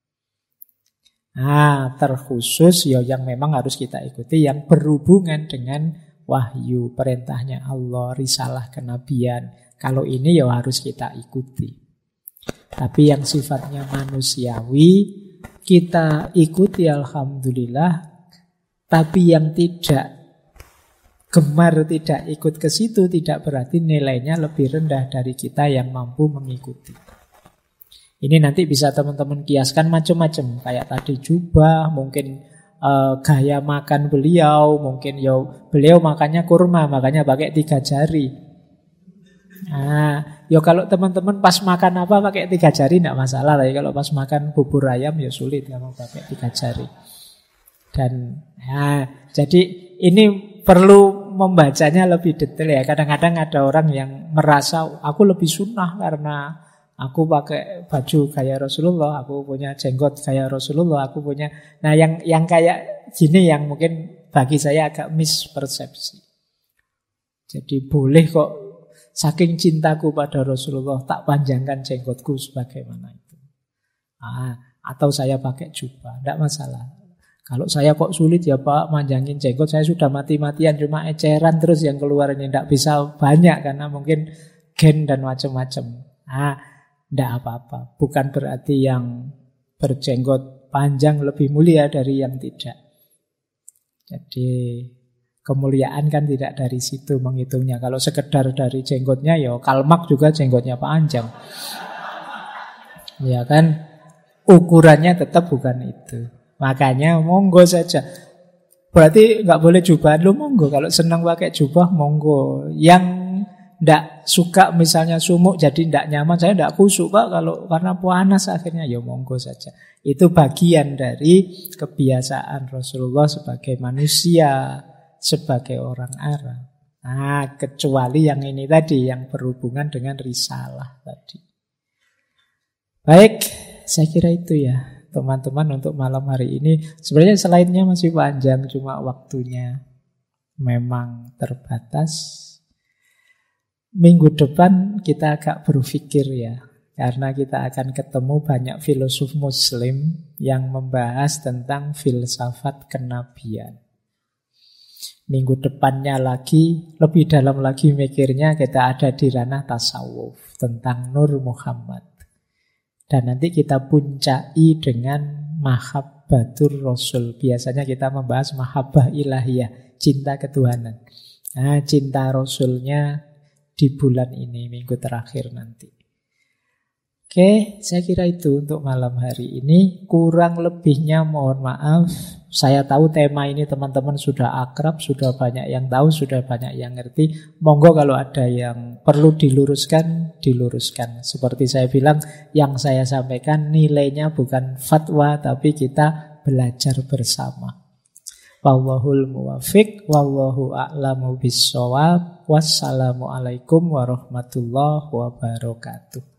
Nah, terkhusus yang memang harus kita ikuti yang berhubungan dengan wahyu, perintahnya Allah, risalah kenabian. Kalau ini harus kita ikuti. Tapi yang sifatnya manusiawi kita ikuti alhamdulillah. Tapi yang tidak gemar, tidak ikut ke situ tidak berarti nilainya lebih rendah dari kita yang mampu mengikuti. Ini nanti bisa teman-teman kiaskan macam-macam. Kayak tadi jubah, mungkin gaya makan beliau, mungkin beliau makannya kurma, makanya pakai 3 jari. Nah, kalau teman-teman pas makan apa pakai 3 jari tidak masalah. Tapi kalau pas makan bubur ayam sulit kamu pakai 3 jari. Dan jadi ini perlu membacanya lebih detail ya. Kadang-kadang ada orang yang merasa aku lebih sunnah karena aku pakai baju kayak Rasulullah, aku punya jenggot kayak Rasulullah, aku punya. Nah, yang kayak gini yang mungkin bagi saya agak mispersepsi. Jadi boleh kok saking cintaku pada Rasulullah tak panjangkan jenggotku sebagaimana itu. Atau saya pakai jubah, tidak masalah. Kalau saya kok sulit ya Pak manjangin jenggot, saya sudah mati-matian cuma eceran terus yang keluar ini, tidak bisa banyak karena mungkin gen dan macam-macam. Tidak apa-apa. Bukan berarti yang berjenggot panjang lebih mulia dari yang tidak. Jadi kemuliaan kan tidak dari situ menghitungnya. Kalau sekedar dari jenggotnya Karl Marx juga jenggotnya panjang. Ya kan? Ukurannya tetap bukan itu. Makanya monggo saja. Berarti nggak boleh jubah. Monggo. Kalau senang pakai jubah monggo. Yang ndak suka misalnya sumuk jadi ndak nyaman, saya ndak khusyuk Pak kalau karena panas akhirnya monggo saja. Itu bagian dari kebiasaan Rasulullah sebagai manusia, sebagai orang Arab. Kecuali yang ini tadi yang berhubungan dengan risalah tadi. Baik, saya kira itu ya teman-teman untuk malam hari ini. Sebenarnya selainnya masih panjang, cuma waktunya memang terbatas. Minggu depan kita agak berpikir ya, karena kita akan ketemu banyak filosof muslim yang membahas tentang filsafat kenabian. Minggu depannya lagi, lebih dalam lagi mikirnya kita ada di ranah tasawuf tentang Nur Muhammad. Dan nanti kita puncai dengan mahabbatur Rasul. Biasanya kita membahas mahabbah ilahiyah, cinta ketuhanan. Cinta Rasulnya di bulan ini, minggu terakhir nanti. Oke, saya kira itu untuk malam hari ini. Kurang lebihnya mohon maaf. Saya tahu tema ini teman-teman sudah akrab, sudah banyak yang tahu, sudah banyak yang ngerti. Monggo kalau ada yang perlu diluruskan, diluruskan. Seperti saya bilang, yang saya sampaikan nilainya bukan fatwa, tapi kita belajar bersama. Wallahul muwafiq, wallahu a'lamu bissawab. Wassalamualaikum warahmatullahi wabarakatuh.